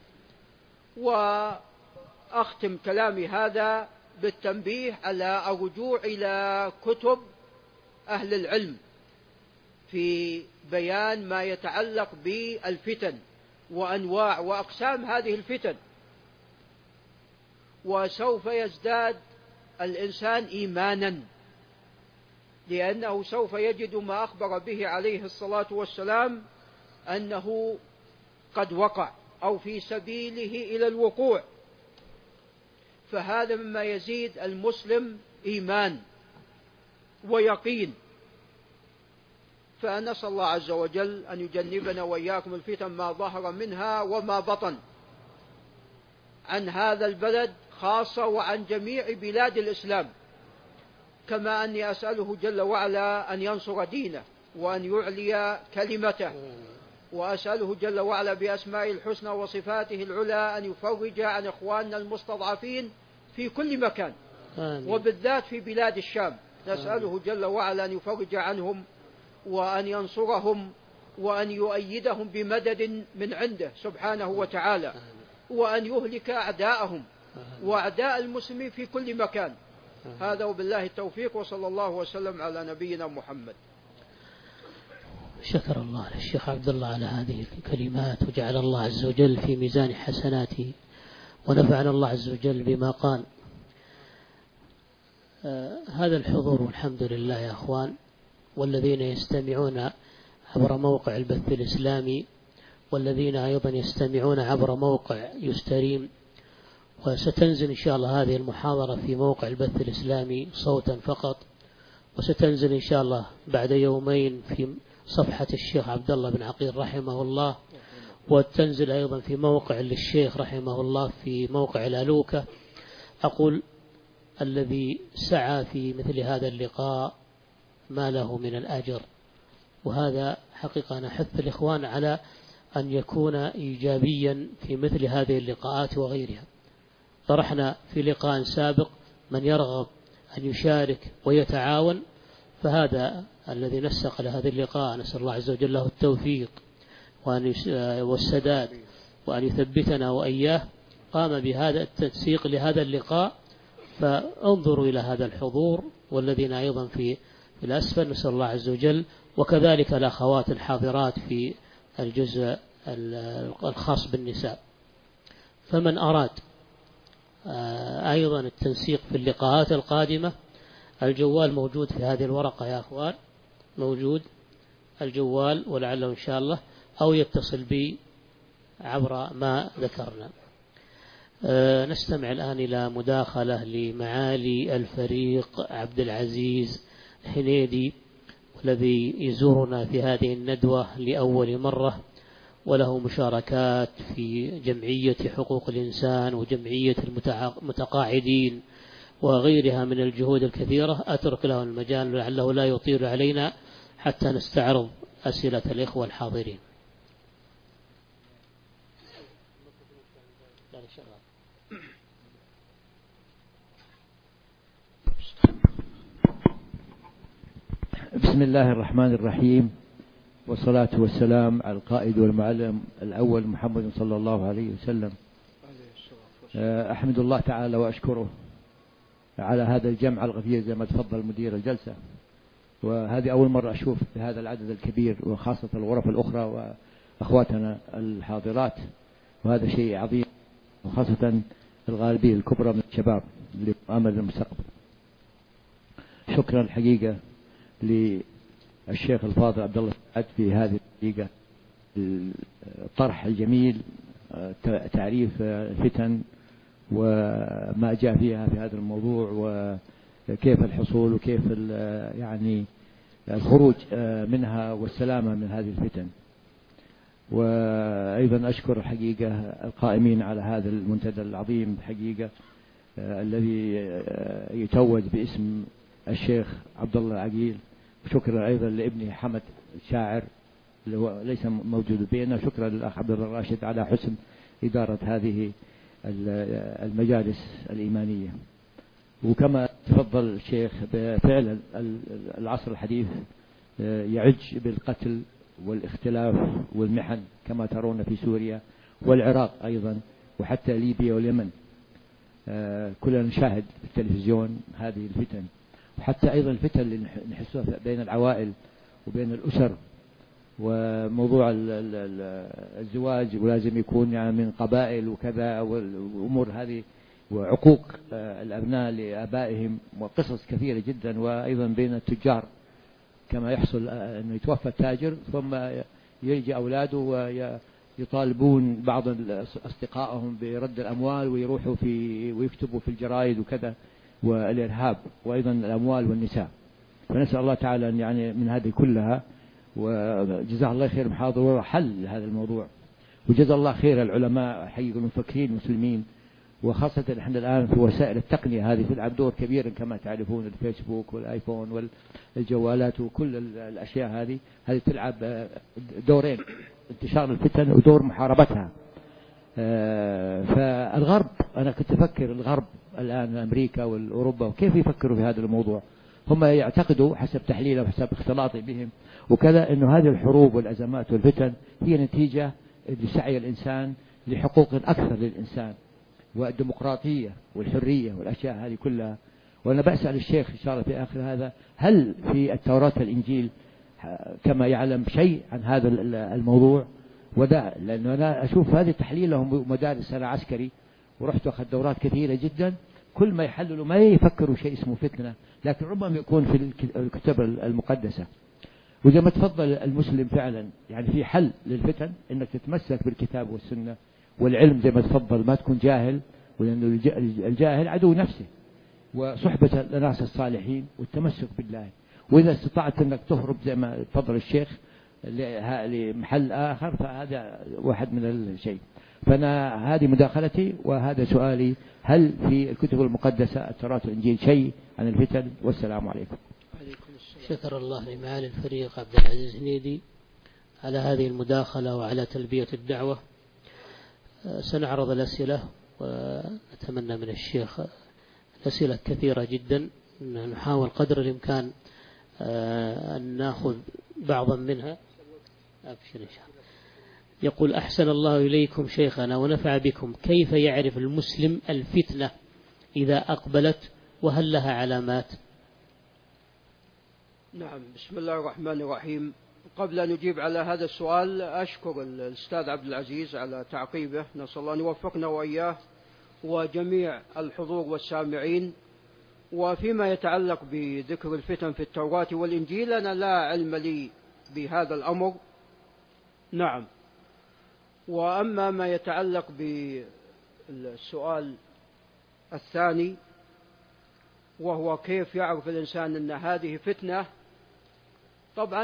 وأختم كلامي هذا بالتنبيه على الرجوع إلى كتب أهل العلم في بيان ما يتعلق بالفتن وأنواع وأقسام هذه الفتن. وسوف يزداد الإنسان إيمانا، لأنه سوف يجد ما أخبر به عليه الصلاة والسلام أنه قد وقع أو في سبيله إلى الوقوع. فهذا مما يزيد المسلم إيمان ويقين. فنسأل الله عز وجل أن يجنبنا وإياكم الفتن ما ظهر منها وما بطن، عن هذا البلد خاصة وعن جميع بلاد الإسلام. كما أني أسأله جل وعلا أن ينصر دينه وأن يعلي كلمته، وأسأله جل وعلا بأسمائه الحسنى وصفاته العلى أن يفرج عن إخواننا المستضعفين في كل مكان، وبالذات في بلاد الشام. نسأله جل وعلا أن يفرج عنهم وأن ينصرهم وأن يؤيدهم بمدد من عنده سبحانه وتعالى، وأن يهلك أعداءهم وأعداء المسلمين في كل مكان. هذا وبالله التوفيق، وصلى الله وسلم على نبينا محمد. شكر الله للشيخ عبد الله على هذه الكلمات، وجعل الله عز وجل في ميزان حسناته، ونفعنا الله عز وجل بما قال. هذا الحضور والحمد لله يا أخوان، والذين يستمعون عبر موقع البث الإسلامي، والذين أيضا يستمعون عبر موقع يستريم. وستنزل إن شاء الله هذه المحاضرة في موقع البث الإسلامي صوتا فقط، وستنزل إن شاء الله بعد يومين في صفحة الشيخ عبد الله بن عقيل رحمه الله، وتنزل أيضا في موقع للشيخ رحمه الله في موقع الألوكة. أقول الذي سعى في مثل هذا اللقاء ما له من الأجر، وهذا حقيقة نحث الإخوان على أن يكون إيجابيا في مثل هذه اللقاءات وغيرها. طرحنا في لقاء سابق من يرغب أن يشارك ويتعاون، فهذا الذي نسق لهذا اللقاء، نسأل الله عز وجل له التوفيق والسداد وأن يثبتنا وإياه، قام بهذا التنسيق لهذا اللقاء. فانظروا إلى هذا الحضور، والذين أيضا في الأسفل نسأل الله عز وجل، وكذلك الأخوات الحاضرات في الجزء الخاص بالنساء. فمن أراد أيضا التنسيق في اللقاءات القادمة، الجوال موجود في هذه الورقة يا أخوان، موجود الجوال، ولعله إن شاء الله أو يتصل بي عبر ما ذكرنا. نستمع الآن إلى مداخلة لمعالي الفريق عبد العزيز الحنيدي، والذي يزورنا في هذه الندوة لأول مرة، وله مشاركات في جمعية حقوق الإنسان وجمعية المتقاعدين وغيرها من الجهود الكثيرة. أترك له المجال لعله لا يطيل علينا حتى نستعرض أسئلة الإخوة الحاضرين. بسم الله الرحمن الرحيم، والصلاة والسلام على القائد والمعلم الأول محمد صلى الله عليه وسلم. أحمد الله تعالى وأشكره على هذا الجمع الغفير زي ما تفضل مدير الجلسة، وهذه أول مرة أشوف بهذا العدد الكبير، وخاصة الغرف الأخرى وأخواتنا الحاضرات، وهذا شيء عظيم، وخاصة الغالبية الكبرى من الشباب لأمل المستقبل. شكرا الحقيقة للشيخ الفاضل عبد الله سعد في هذه الحقيقة الطرح الجميل، تعريف الفتن وما جاء فيها في هذا الموضوع، وكيف الحصول وكيف يعني الخروج منها والسلامة من هذه الفتن. وأيضا أشكر الحقيقة القائمين على هذا المنتدى العظيم الحقيقة الذي يتوج باسم الشيخ عبد الله العقيل. شكرا أيضا لابني حمد الشاعر اللي هو ليس موجود بيننا. شكرا للأخ عبد الله الراشد على حسن إدارة هذه المجالس الإيمانية. وكما تفضل الشيخ، فعلا العصر الحديث يعج بالقتل والاختلاف والمحن كما ترون في سوريا والعراق أيضا، وحتى ليبيا واليمن. كلنا نشاهد في التلفزيون هذه الفتن، وحتى أيضا الفتن اللي نحسها بين العوائل وبين الأسر، وموضوع الزواج ولازم يكون يعني من قبائل وكذا، والأمور هذه، وعقوق الأبناء لآبائهم، وقصص كثيرة جدا. وأيضا بين التجار كما يحصل أنه يتوفى التاجر ثم يجي أولاده ويطالبون بعض أصدقائهم برد الأموال، ويروحوا ويكتبوا في الجرائد وكذا، والإرهاب، وأيضا الأموال والنساء. فنسأل الله تعالى أن يعني من هذه كلها، وجزاه الله خير محاضر وحل هذا الموضوع، وجزا الله خير العلماء حقيقة المفكرين المسلمين، وخاصة نحن الآن في وسائل التقنية هذه تلعب دور كبير كما تعرفون، الفيسبوك والآيفون والجوالات وكل الأشياء هذه تلعب دورين، انتشار الفتن ودور محاربتها. فالغرب، أنا كنت أفكر الغرب الآن أمريكا والأوروبا كيف يفكروا في هذا الموضوع؟ هم يعتقدوا حسب تحليله وحسب اختلاطي بهم وكذا أنه هذه الحروب والأزمات والفتن هي نتيجة لسعي الإنسان لحقوق أكثر للإنسان والديمقراطية والحرية والأشياء هذه كلها. وأنا بسأل الشيخ إن شاء الله في آخر هذا، هل في التوراة والإنجيل كما يعلم شيء عن هذا الموضوع؟ وده لأنه أنا أشوف هذه التحليل لهم مدارس، أنا عسكري ورحت أخذ دورات كثيرة جدا، كل ما يحللوا ما يفكروا شيء اسمه فتنة، لكن ربما يكون في الكتب المقدسة. وزي ما تفضل المسلم فعلا يعني في حل للفتن انك تتمسك بالكتاب والسنة والعلم زي ما تفضل، ما تكون جاهل، ولأنه الجاهل عدو نفسه، وصحبة الناس الصالحين والتمسك بالله. وإذا استطعت أنك تهرب زي ما تفضل الشيخ لمحل آخر فهذا واحد من الشيء. فأنا هذه مداخلتي وهذا سؤالي، هل في الكتب المقدسة التوراة والإنجيل شيء عن الفتن؟ والسلام عليكم. شكر الله لمعالي الفريق عبد العزيز هنيدي على هذه المداخلة وعلى تلبية الدعوة. سنعرض الأسئلة ونتمنى من الشيخ الأسئلة كثيرة جدا، نحاول قدر الإمكان أن نأخذ بعضا منها. أبشر إن شاء الله. يقول: أحسن الله إليكم شيخنا ونفع بكم، كيف يعرف المسلم الفتنة إذا أقبلت وهل لها علامات؟ نعم، بسم الله الرحمن الرحيم. قبل أن نجيب على هذا السؤال أشكر الأستاذ عبد العزيز على تعقيبه، نسأل الله أن يوفقنا وإياه وجميع الحضور والسامعين. وفيما يتعلق بذكر الفتن في التوراة والإنجيل أنا لا علم لي بهذا الأمر. نعم. وأما ما يتعلق بالسؤال الثاني وهو كيف يعرف الإنسان أن هذه فتنة، طبعا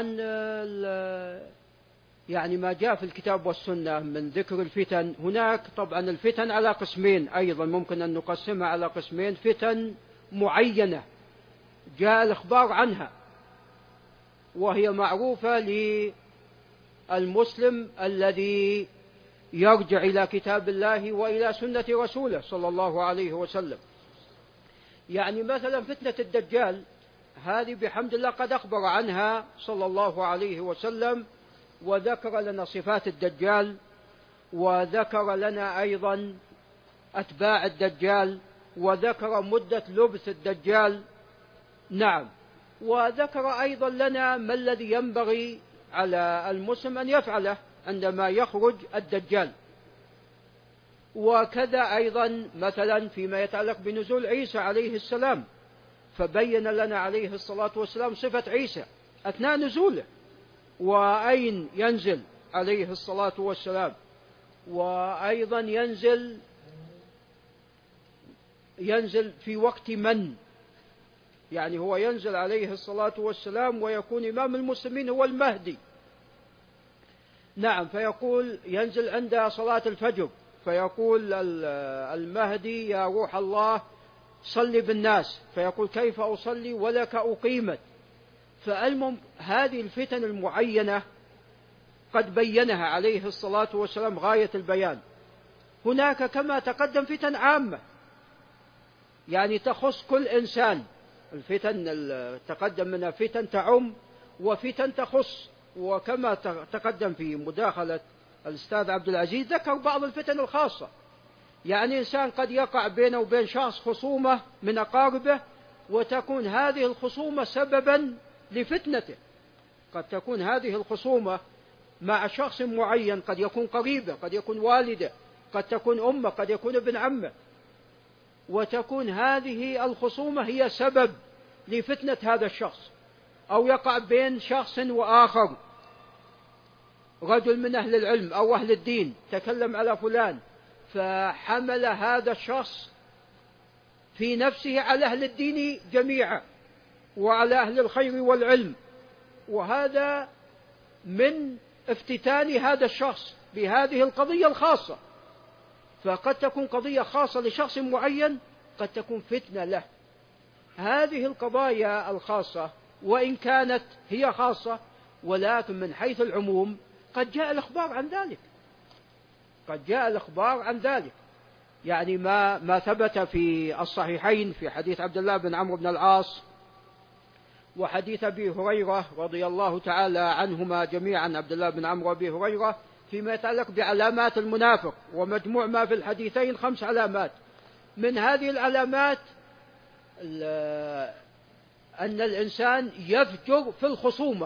يعني ما جاء في الكتاب والسنة من ذكر الفتن، هناك طبعا الفتن على قسمين أيضا، ممكن أن نقسمها على قسمين: فتن معينة جاء الإخبار عنها وهي معروفة للمسلم الذي يرجع إلى كتاب الله وإلى سنة رسوله صلى الله عليه وسلم. يعني مثلا فتنة الدجال هذه بحمد الله قد أخبر عنها صلى الله عليه وسلم، وذكر لنا صفات الدجال، وذكر لنا أيضا أتباع الدجال، وذكر مدة لبث الدجال. نعم. وذكر أيضا لنا ما الذي ينبغي على المسلم أن يفعله عندما يخرج الدجال. وكذا أيضا مثلا فيما يتعلق بنزول عيسى عليه السلام، فبين لنا عليه الصلاة والسلام صفة عيسى أثناء نزوله، وأين ينزل عليه الصلاة والسلام، وأيضا ينزل في وقت من، يعني هو ينزل عليه الصلاة والسلام ويكون إمام المسلمين هو المهدي. نعم. فيقول ينزل عند صلاة الفجر فيقول المهدي: يا روح الله صلي بالناس، فيقول: كيف أصلي ولك أقيمت. فالمهم هذه الفتن المعينة قد بينها عليه الصلاة والسلام غاية البيان. هناك كما تقدم فتن عامة يعني تخص كل إنسان، الفتن تقدم منها فتن تعم وفتن تخص، وكما تقدم في مداخلة الأستاذ عبد العزيز ذكر بعض الفتن الخاصة. يعني إنسان قد يقع بينه وبين شخص خصومة من أقاربه، وتكون هذه الخصومة سببا لفتنته. قد تكون هذه الخصومة مع شخص معين، قد يكون قريبه، قد يكون والده، قد تكون أمه، قد يكون ابن عمه، وتكون هذه الخصومة هي سبب لفتنة هذا الشخص. أو يقع بين شخص وآخر، رجل من أهل العلم أو أهل الدين تكلم على فلان، فحمل هذا الشخص في نفسه على أهل الدين جميعا وعلى أهل الخير والعلم، وهذا من افتتان هذا الشخص بهذه القضية الخاصة. فقد تكون قضية خاصة لشخص معين، قد تكون فتنة له. هذه القضايا الخاصة وإن كانت هي خاصة، ولكن من حيث العموم قد جاء الإخبار عن ذلك، قد جاء الإخبار عن ذلك. يعني ما ثبت في الصحيحين في حديث عبد الله بن عمرو بن العاص وحديث أبي هريرة رضي الله تعالى عنهما جميعا، عبد الله بن عمرو وأبي هريرة، فيما يتعلق بعلامات المنافق، ومجموع ما في الحديثين 5 علامات. من هذه العلامات أن الإنسان يفجر في الخصومة.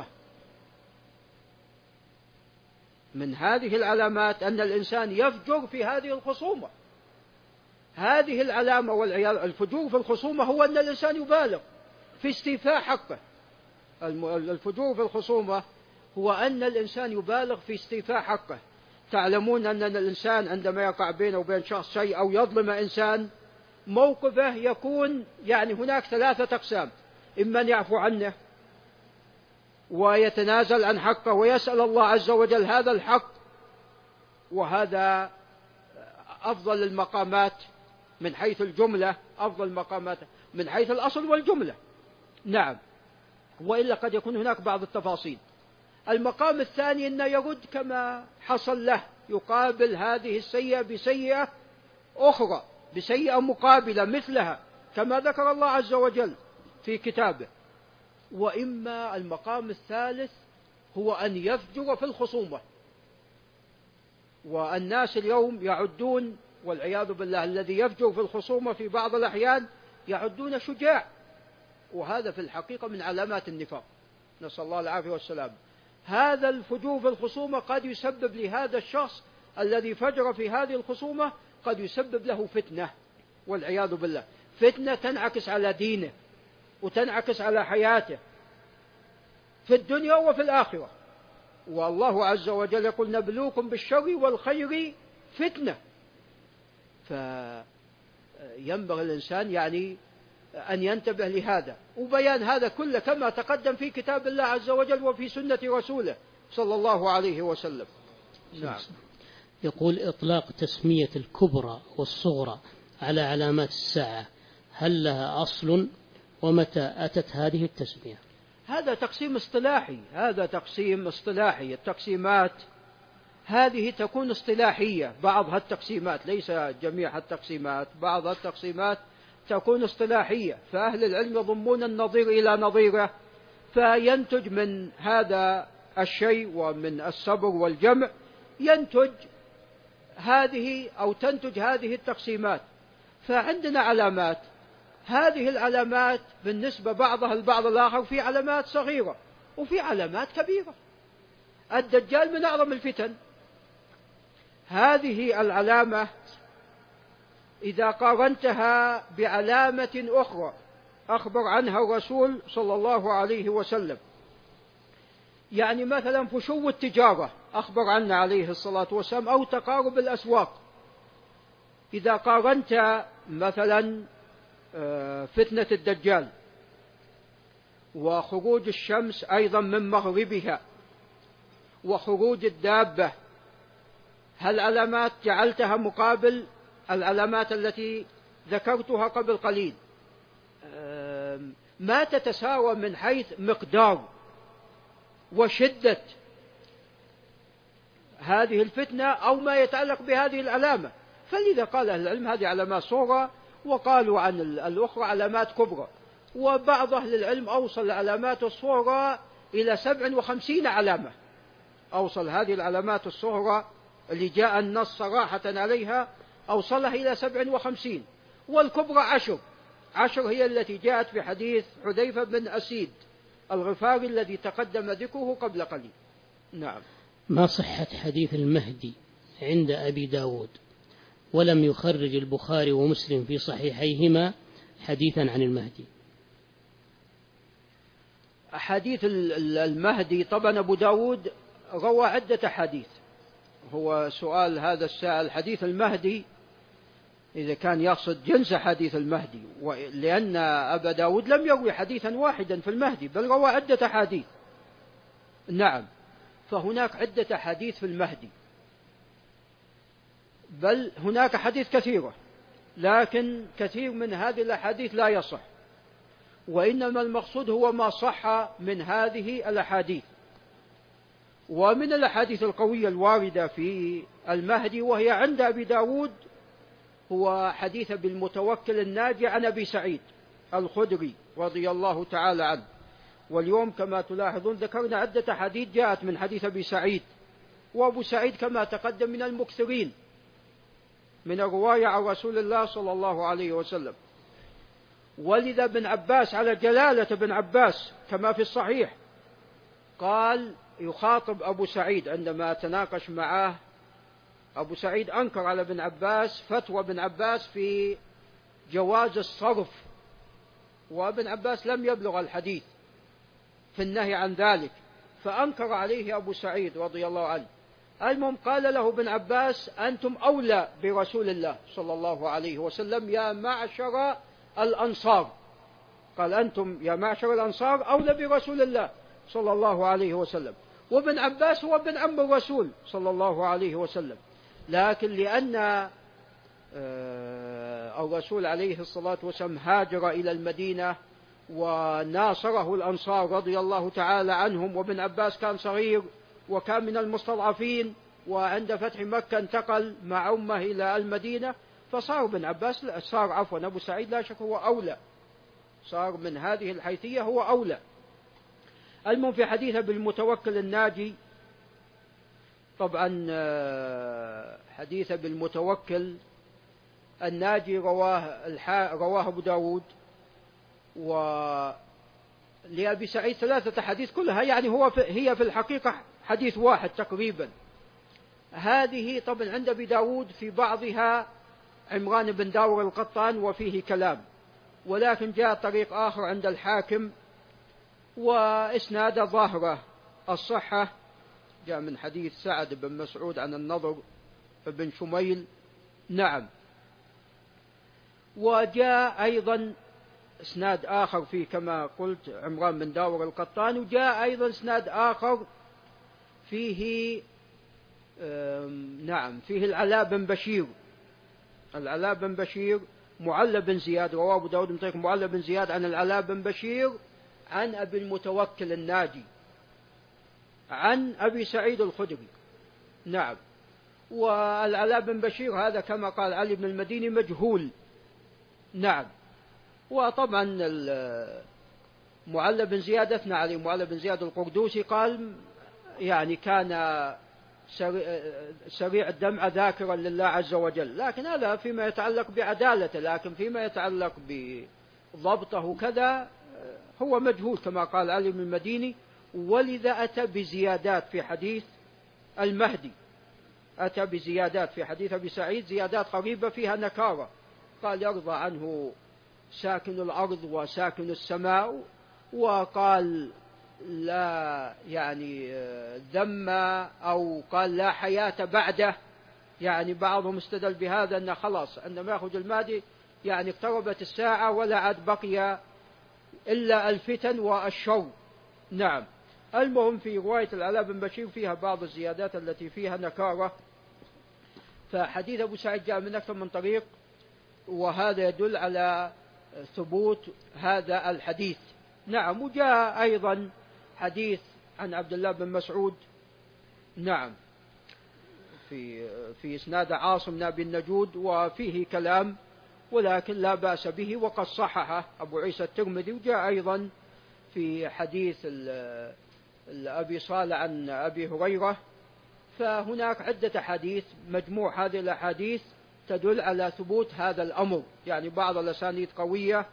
من هذه العلامات أن الإنسان يفجر في هذه الخصومة. هذه العلامة والعياذ، الفجور في الخصومة هو أن الإنسان يبالغ في استيفاء حقه. الفجور في الخصومة هو أن الإنسان يبالغ في استيفاء حقه. تعلمون أن الإنسان عندما يقع بينه وبين شخص شيء أو يظلم إنسان، موقفه يكون يعني هناك 3 أقسام: إما أن يعفو عنه ويتنازل عن حقه ويسأل الله عز وجل هذا الحق، وهذا أفضل المقامات من حيث الجملة، أفضل المقامات من حيث الأصل والجملة. نعم، وإلا قد يكون هناك بعض التفاصيل. المقام الثاني أنه يرد كما حصل له، يقابل هذه السيئة بسيئة أخرى، بسيئة مقابلة مثلها، كما ذكر الله عز وجل في كتابه. وإما المقام الثالث هو أن يفجر في الخصومة. والناس اليوم يعدون، والعياذ بالله، الذي يفجر في الخصومة في بعض الأحيان يعدون شجاع، وهذا في الحقيقة من علامات النفاق، نسأل الله العافية والسلام. هذا الفجور في الخصومة قد يسبب لهذا الشخص الذي فجر في هذه الخصومة، قد يسبب له فتنة، والعياذ بالله، فتنة تنعكس على دينه وتنعكس على حياته في الدنيا وفي الآخرة. والله عز وجل يقول: نبلوكم بالشر والخير فتنة. فينبغي الإنسان يعني أن ينتبه لهذا، وبيان هذا كله كما تقدم في كتاب الله عز وجل وفي سنة رسوله صلى الله عليه وسلم. نعم. يقول: إطلاق تسمية الكبرى والصغرى على علامات الساعة هل لها أصل، ومتى أتت هذه التسمية؟ هذا تقسيم اصطلاحي، التقسيمات هذه تكون اصطلاحية، بعضها التقسيمات، ليس جميع التقسيمات، بعض التقسيمات تكون اصطلاحية، فأهل العلم يضمون النظير إلى نظيره، فينتج من هذا الشيء ومن الصبر والجمع ينتج هذه أو تنتج هذه التقسيمات. فعندنا علامات، هذه العلامات بالنسبة بعضها البعض الآخر في علامات صغيرة وفي علامات كبيرة. الدجال من أعظم الفتن. هذه العلامة إذا قارنتها بعلامة أخرى أخبر عنها الرسول صلى الله عليه وسلم، يعني مثلا فشو التجارة أخبر عنها عليه الصلاة والسلام، أو تقارب الأسواق. إذا قارنت مثلا فتنة الدجال وخروج الشمس أيضا من مغربها وخروج الدابة، هالعلامات جعلتها مقابل العلامات التي ذكرتها قبل قليل، ما تتساوى من حيث مقدار وشدة هذه الفتنة أو ما يتعلق بهذه العلامة. فلذا قال أهل العلم هذه علامات صغرى، وقالوا عن الأخرى علامات كبرى. وبعض أهل العلم أوصل العلامات الصغرى إلى 57 علامة، أوصل هذه العلامات الصغرى اللي جاء النص صراحة عليها أوصلها إلى 57، والكبرى 10 هي التي جاءت في حديث حذيفة بن أسيد الغفاري الذي تقدم ذكره قبل قليل. نعم. ما صحة حديث المهدي عند أبي داود ولم يخرج البخاري ومسلم في صحيحيهما حديثا عن المهدي؟ حديث المهدي طبعا أبو داود روى عدة حديث. هو سؤال هذا السائل حديث المهدي إذا كان يقصد جنس حديث المهدي، لأن أبا داود لم يروي حديثا واحدا في المهدي بل روى عدة حديث. نعم، فهناك عدة حديث في المهدي، بل هناك حديث كثيرة، لكن كثير من هذه الأحاديث لا يصح، وإنما المقصود هو ما صح من هذه الأحاديث. ومن الأحاديث القوية الواردة في المهدي وهي عند أبي داود هو حديث بالمتوكل الناجي عن أبي سعيد الخدري رضي الله تعالى عنه. واليوم كما تلاحظون ذكرنا عدة حديث جاءت من حديث أبي سعيد، وأبو سعيد كما تقدم من المكثرين من الرواية عن رسول الله صلى الله عليه وسلم. ولذا ابن عباس على جلالة ابن عباس كما في الصحيح قال يخاطب أبو سعيد عندما تناقش معه، أبو سعيد أنكر على ابن عباس فتوى ابن عباس في جواز الصرف، وابن عباس لم يبلغ الحديث في النهي عن ذلك، فأنكر عليه أبو سعيد رضي الله عنه. المهم قال له ابن عباس أنتم أولى برسول الله صلى الله عليه وسلم يا معشر الأنصار، قال أنتم يا معشر الأنصار أولى برسول الله صلى الله عليه وسلم. وابن عباس هو ابن عم الرسول صلى الله عليه وسلم، لكن لأن الرسول عليه الصلاة والسلام هاجر إلى المدينة وناصره الأنصار رضي الله تعالى عنهم، وابن عباس كان صغير وكان من المستضعفين، وعند فتح مكة انتقل مع أمه إلى المدينة، فصار ابن عباس صار أبو سعيد لا شك هو أولى، صار من هذه الحيثية هو أولى. المهم في حديثه بالمتوكل الناجي، طبعا حديثه بالمتوكل الناجي رواه أبو داود، ولأبي سعيد 3 حديث كلها يعني هي في الحقيقة حديث واحد تقريبا. هذه طبعا عند أبي داود في بعضها عمران بن داور القطان وفيه كلام، ولكن جاء طريق آخر عند الحاكم وإسناد ظاهرة الصحة، جاء من حديث سعد بن مسعود عن النضر بن شميل. نعم. وجاء أيضا إسناد آخر فيه كما قلت عمران بن داور القطان، وجاء أيضا إسناد آخر فيه فيه العلاء بن بشير، العلاء بن بشير معلى بن زياد، رواه أبو داود من طريق معلى بن زياد عن العلاء بن بشير عن أبي المتوكل الناجي عن أبي سعيد الخدري. نعم. والعلاء بن بشير هذا كما قال علي بن المديني مجهول. نعم. وطبعا معلى بن زياد أثنى عليه معلى بن زياد القردوسي، قال يعني كان سريع الدمع ذاكرا لله عز وجل، لكن هذا فيما يتعلق بعدالته، لكن فيما يتعلق بضبطه كذا هو مجهول كما قال علي بن المديني. ولذا أتى بزيادات في حديث المهدي، أتى بزيادات في حديث أبي سعيد، زيادات قريبة فيها نكارة، قال يرضى عنه ساكن الأرض وساكن السماء، وقال لا يعني ذم أو قال لا حياة بعده، يعني بعضهم استدل بهذا أن خلاص عندما يخرج المهدي يعني اقتربت الساعة ولا عاد بقي إلا الفتن والشر. نعم. المهم في رواية العلاء بن بشير فيها بعض الزيادات التي فيها نكارة. فحديث أبو سعيد جاء من أكثر من طريق، وهذا يدل على ثبوت هذا الحديث. نعم. وجاء أيضا حديث عن عبد الله بن مسعود، نعم، في إسناد عاصم بن أبي النجود وفيه كلام، ولكن لا بأس به وقد صححه أبو عيسى الترمذي. وجاء أيضا في حديث أبي صالح عن أبي هريرة. فهناك عدة حديث، مجموع هذه الأحاديث تدل على ثبوت هذا الأمر، يعني بعض الأسانيد قوية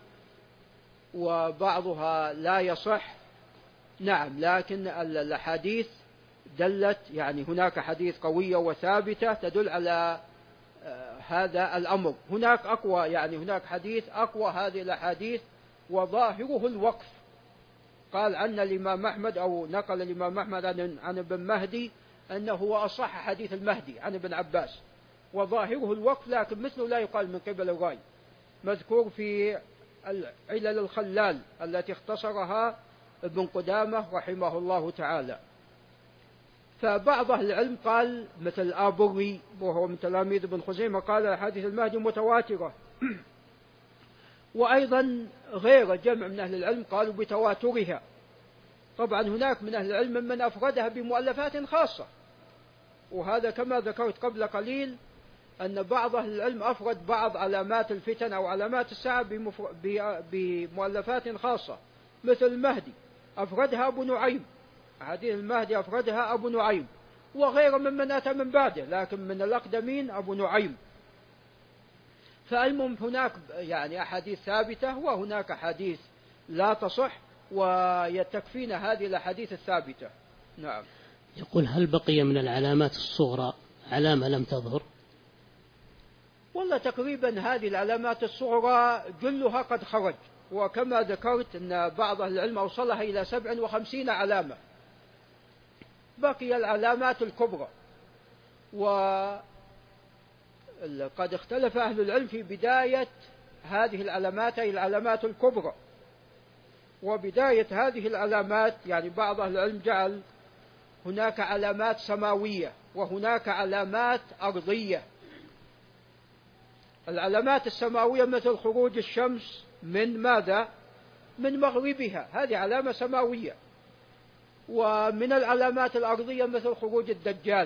وبعضها لا يصح. نعم. لكن الأحاديث دلت، يعني هناك حديث قوية وثابتة تدل على هذا الأمر. هناك أقوى، يعني هناك حديث أقوى هذه الأحاديث وظاهره الوقف. قال عن الإمام أحمد أو نقل الإمام أحمد عن ابن مهدي أنه هو أصح حديث المهدي عن ابن عباس، وظاهره الوقف، لكن مثله لا يقال من قبل الراي، مذكور في علل الخلال التي اختصرها ابن قدامة رحمه الله تعالى. فبعض أهل العلم قال مثل الآبري وهو من تلاميذ ابن خزيمة قال حديث المهدي متواترة، وأيضا غير جمع من أهل العلم قالوا بتواترها. طبعا هناك من أهل العلم من أفردها بمؤلفات خاصة، وهذا كما ذكرت قبل قليل أن بعض أهل العلم أفرد بعض علامات الفتن أو علامات الساعة بمؤلفات خاصة، مثل المهدي أفردها أبو نعيم، أحاديث المهدي أفردها أبو نعيم، وغير ممن أتى من بعده، لكن من الأقدمين أبو نعيم. فالمهم هناك يعني أحاديث ثابتة وهناك أحاديث لا تصح، ويتكفينا هذه الأحاديث الثابتة. نعم. يقول: هل بقي من العلامات الصغرى علامة لم تظهر؟ والله تقريبا هذه العلامات الصغرى جلها قد خرج، وكما ذكرت أن بعض أهل العلم أوصلها إلى 57 علامة. بقي العلامات الكبرى، وقد اختلف أهل العلم في بداية هذه العلامات، أي العلامات الكبرى. وبداية هذه العلامات يعني بعض أهل العلم جعل هناك علامات سماوية وهناك علامات أرضية. العلامات السماوية مثل خروج الشمس من ماذا؟ من مغربها، هذه علامة سماوية. ومن العلامات الأرضية مثل خروج الدجال.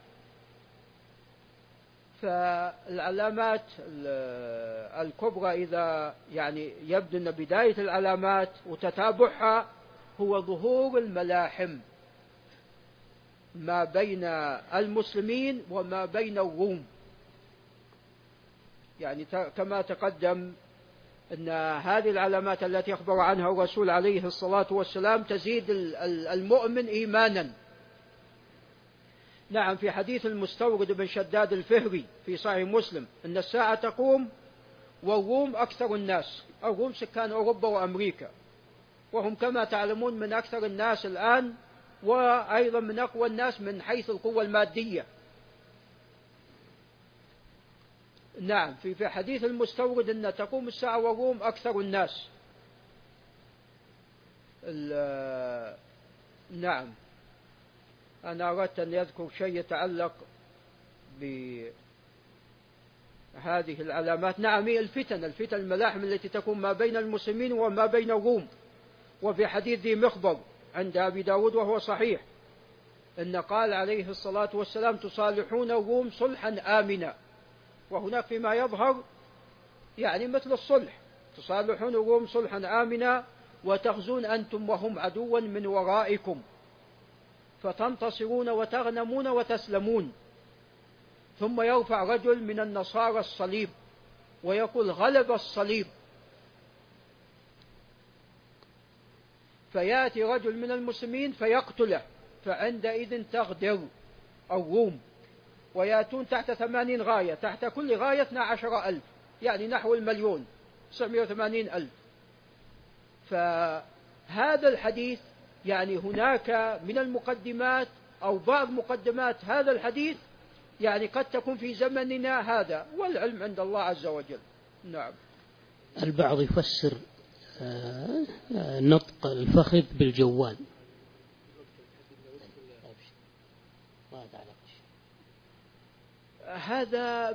فالعلامات الكبرى إذا يعني يبدو أن بداية العلامات وتتابعها هو ظهور الملاحم ما بين المسلمين وما بين الروم. يعني كما تقدم أن هذه العلامات التي أخبر عنها الرسول عليه الصلاة والسلام تزيد المؤمن إيمانا. نعم، في حديث المستورد بن شداد الفهري في صحيح مسلم أن الساعة تقوم والروم أكثر الناس. الروم سكان أوروبا وأمريكا، وهم كما تعلمون من أكثر الناس الآن، وأيضا من أقوى الناس من حيث القوة المادية. نعم، في حديث المستورد أن تقوم الساعة والروم أكثر الناس. نعم، أنا أردت أن يذكر شيء يتعلق بهذه العلامات. نعم، الفتن الملاحم التي تكون ما بين المسلمين وما بين الروم. وفي حديث ذي مخبر عند أبي داود وهو صحيح أن قال عليه الصلاة والسلام: تصالحون الروم صلحا آمنا. وهناك فيما يظهر يعني مثل الصلح، تصالحون الروم صلحا آمنا وتغزون أنتم وهم عدوا من ورائكم فتنتصرون وتغنمون وتسلمون. ثم يرفع رجل من النصارى الصليب ويقول: غلب الصليب. فيأتي رجل من المسلمين فيقتله، فعندئذ تغدر الروم ويأتون تحت 80 غاية، تحت كل غاية 12,000، يعني نحو 1,980,000. فهذا الحديث يعني هناك من المقدمات أو بعض مقدمات هذا الحديث يعني قد تكون في زمننا هذا، والعلم عند الله عز وجل. نعم. البعض يفسر نطق الفخذ بالجوال. هذا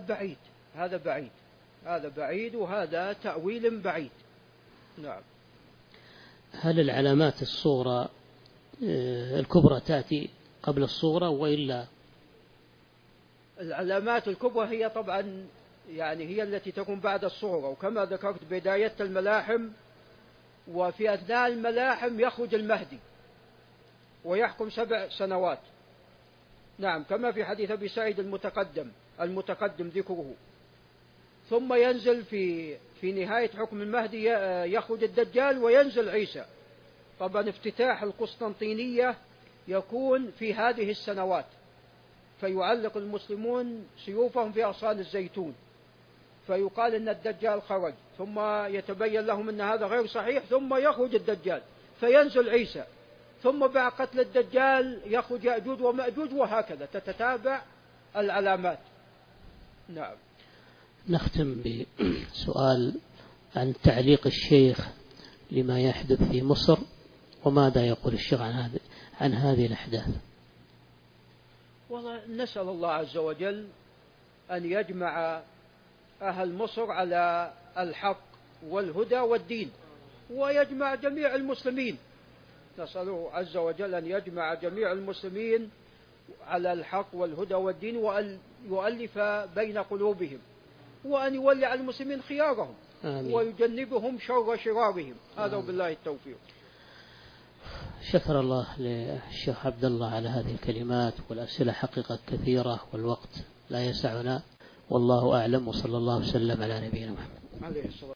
بعيد وهذا تأويل بعيد. نعم. هل العلامات الصغرى الكبرى تأتي قبل الصغرى وإلا؟ العلامات الكبرى هي طبعا يعني هي التي تكون بعد الصغرى، وكما ذكرت بداية الملاحم، وفي أثناء الملاحم يخرج المهدي ويحكم 7 سنوات. نعم، كما في حديث أبي سعيد المتقدم ذكره. ثم ينزل في نهاية حكم المهدي يخرج الدجال وينزل عيسى. طبعا افتتاح القسطنطينية يكون في هذه السنوات، فيعلق المسلمون سيوفهم في أغصان الزيتون، فيقال إن الدجال خرج، ثم يتبين لهم أن هذا غير صحيح، ثم يخرج الدجال فينزل عيسى، ثم بعد قتل الدجال يخرج يأجوج ومأجوج، وهكذا تتتابع العلامات. نعم. نختم بسؤال عن تعليق الشيخ لما يحدث في مصر، وماذا يقول الشيخ عن هذه الأحداث؟ والله نسأل الله عز وجل أن يجمع أهل مصر على الحق والهدى والدين، ويجمع جميع المسلمين. نسأله عز وجل أن يجمع جميع المسلمين على الحق والهدى والدين، وأن يؤلف بين قلوبهم، وأن يولي على المسلمين خيارهم ويجنبهم شر شرارهم. هذا وبالله التوفيق. شكر الله للشيخ عبد الله على هذه الكلمات، والأسئلة حقيقة كثيرة والوقت لا يسعنا، والله أعلم، وصلى الله وسلم على نبينا محمد.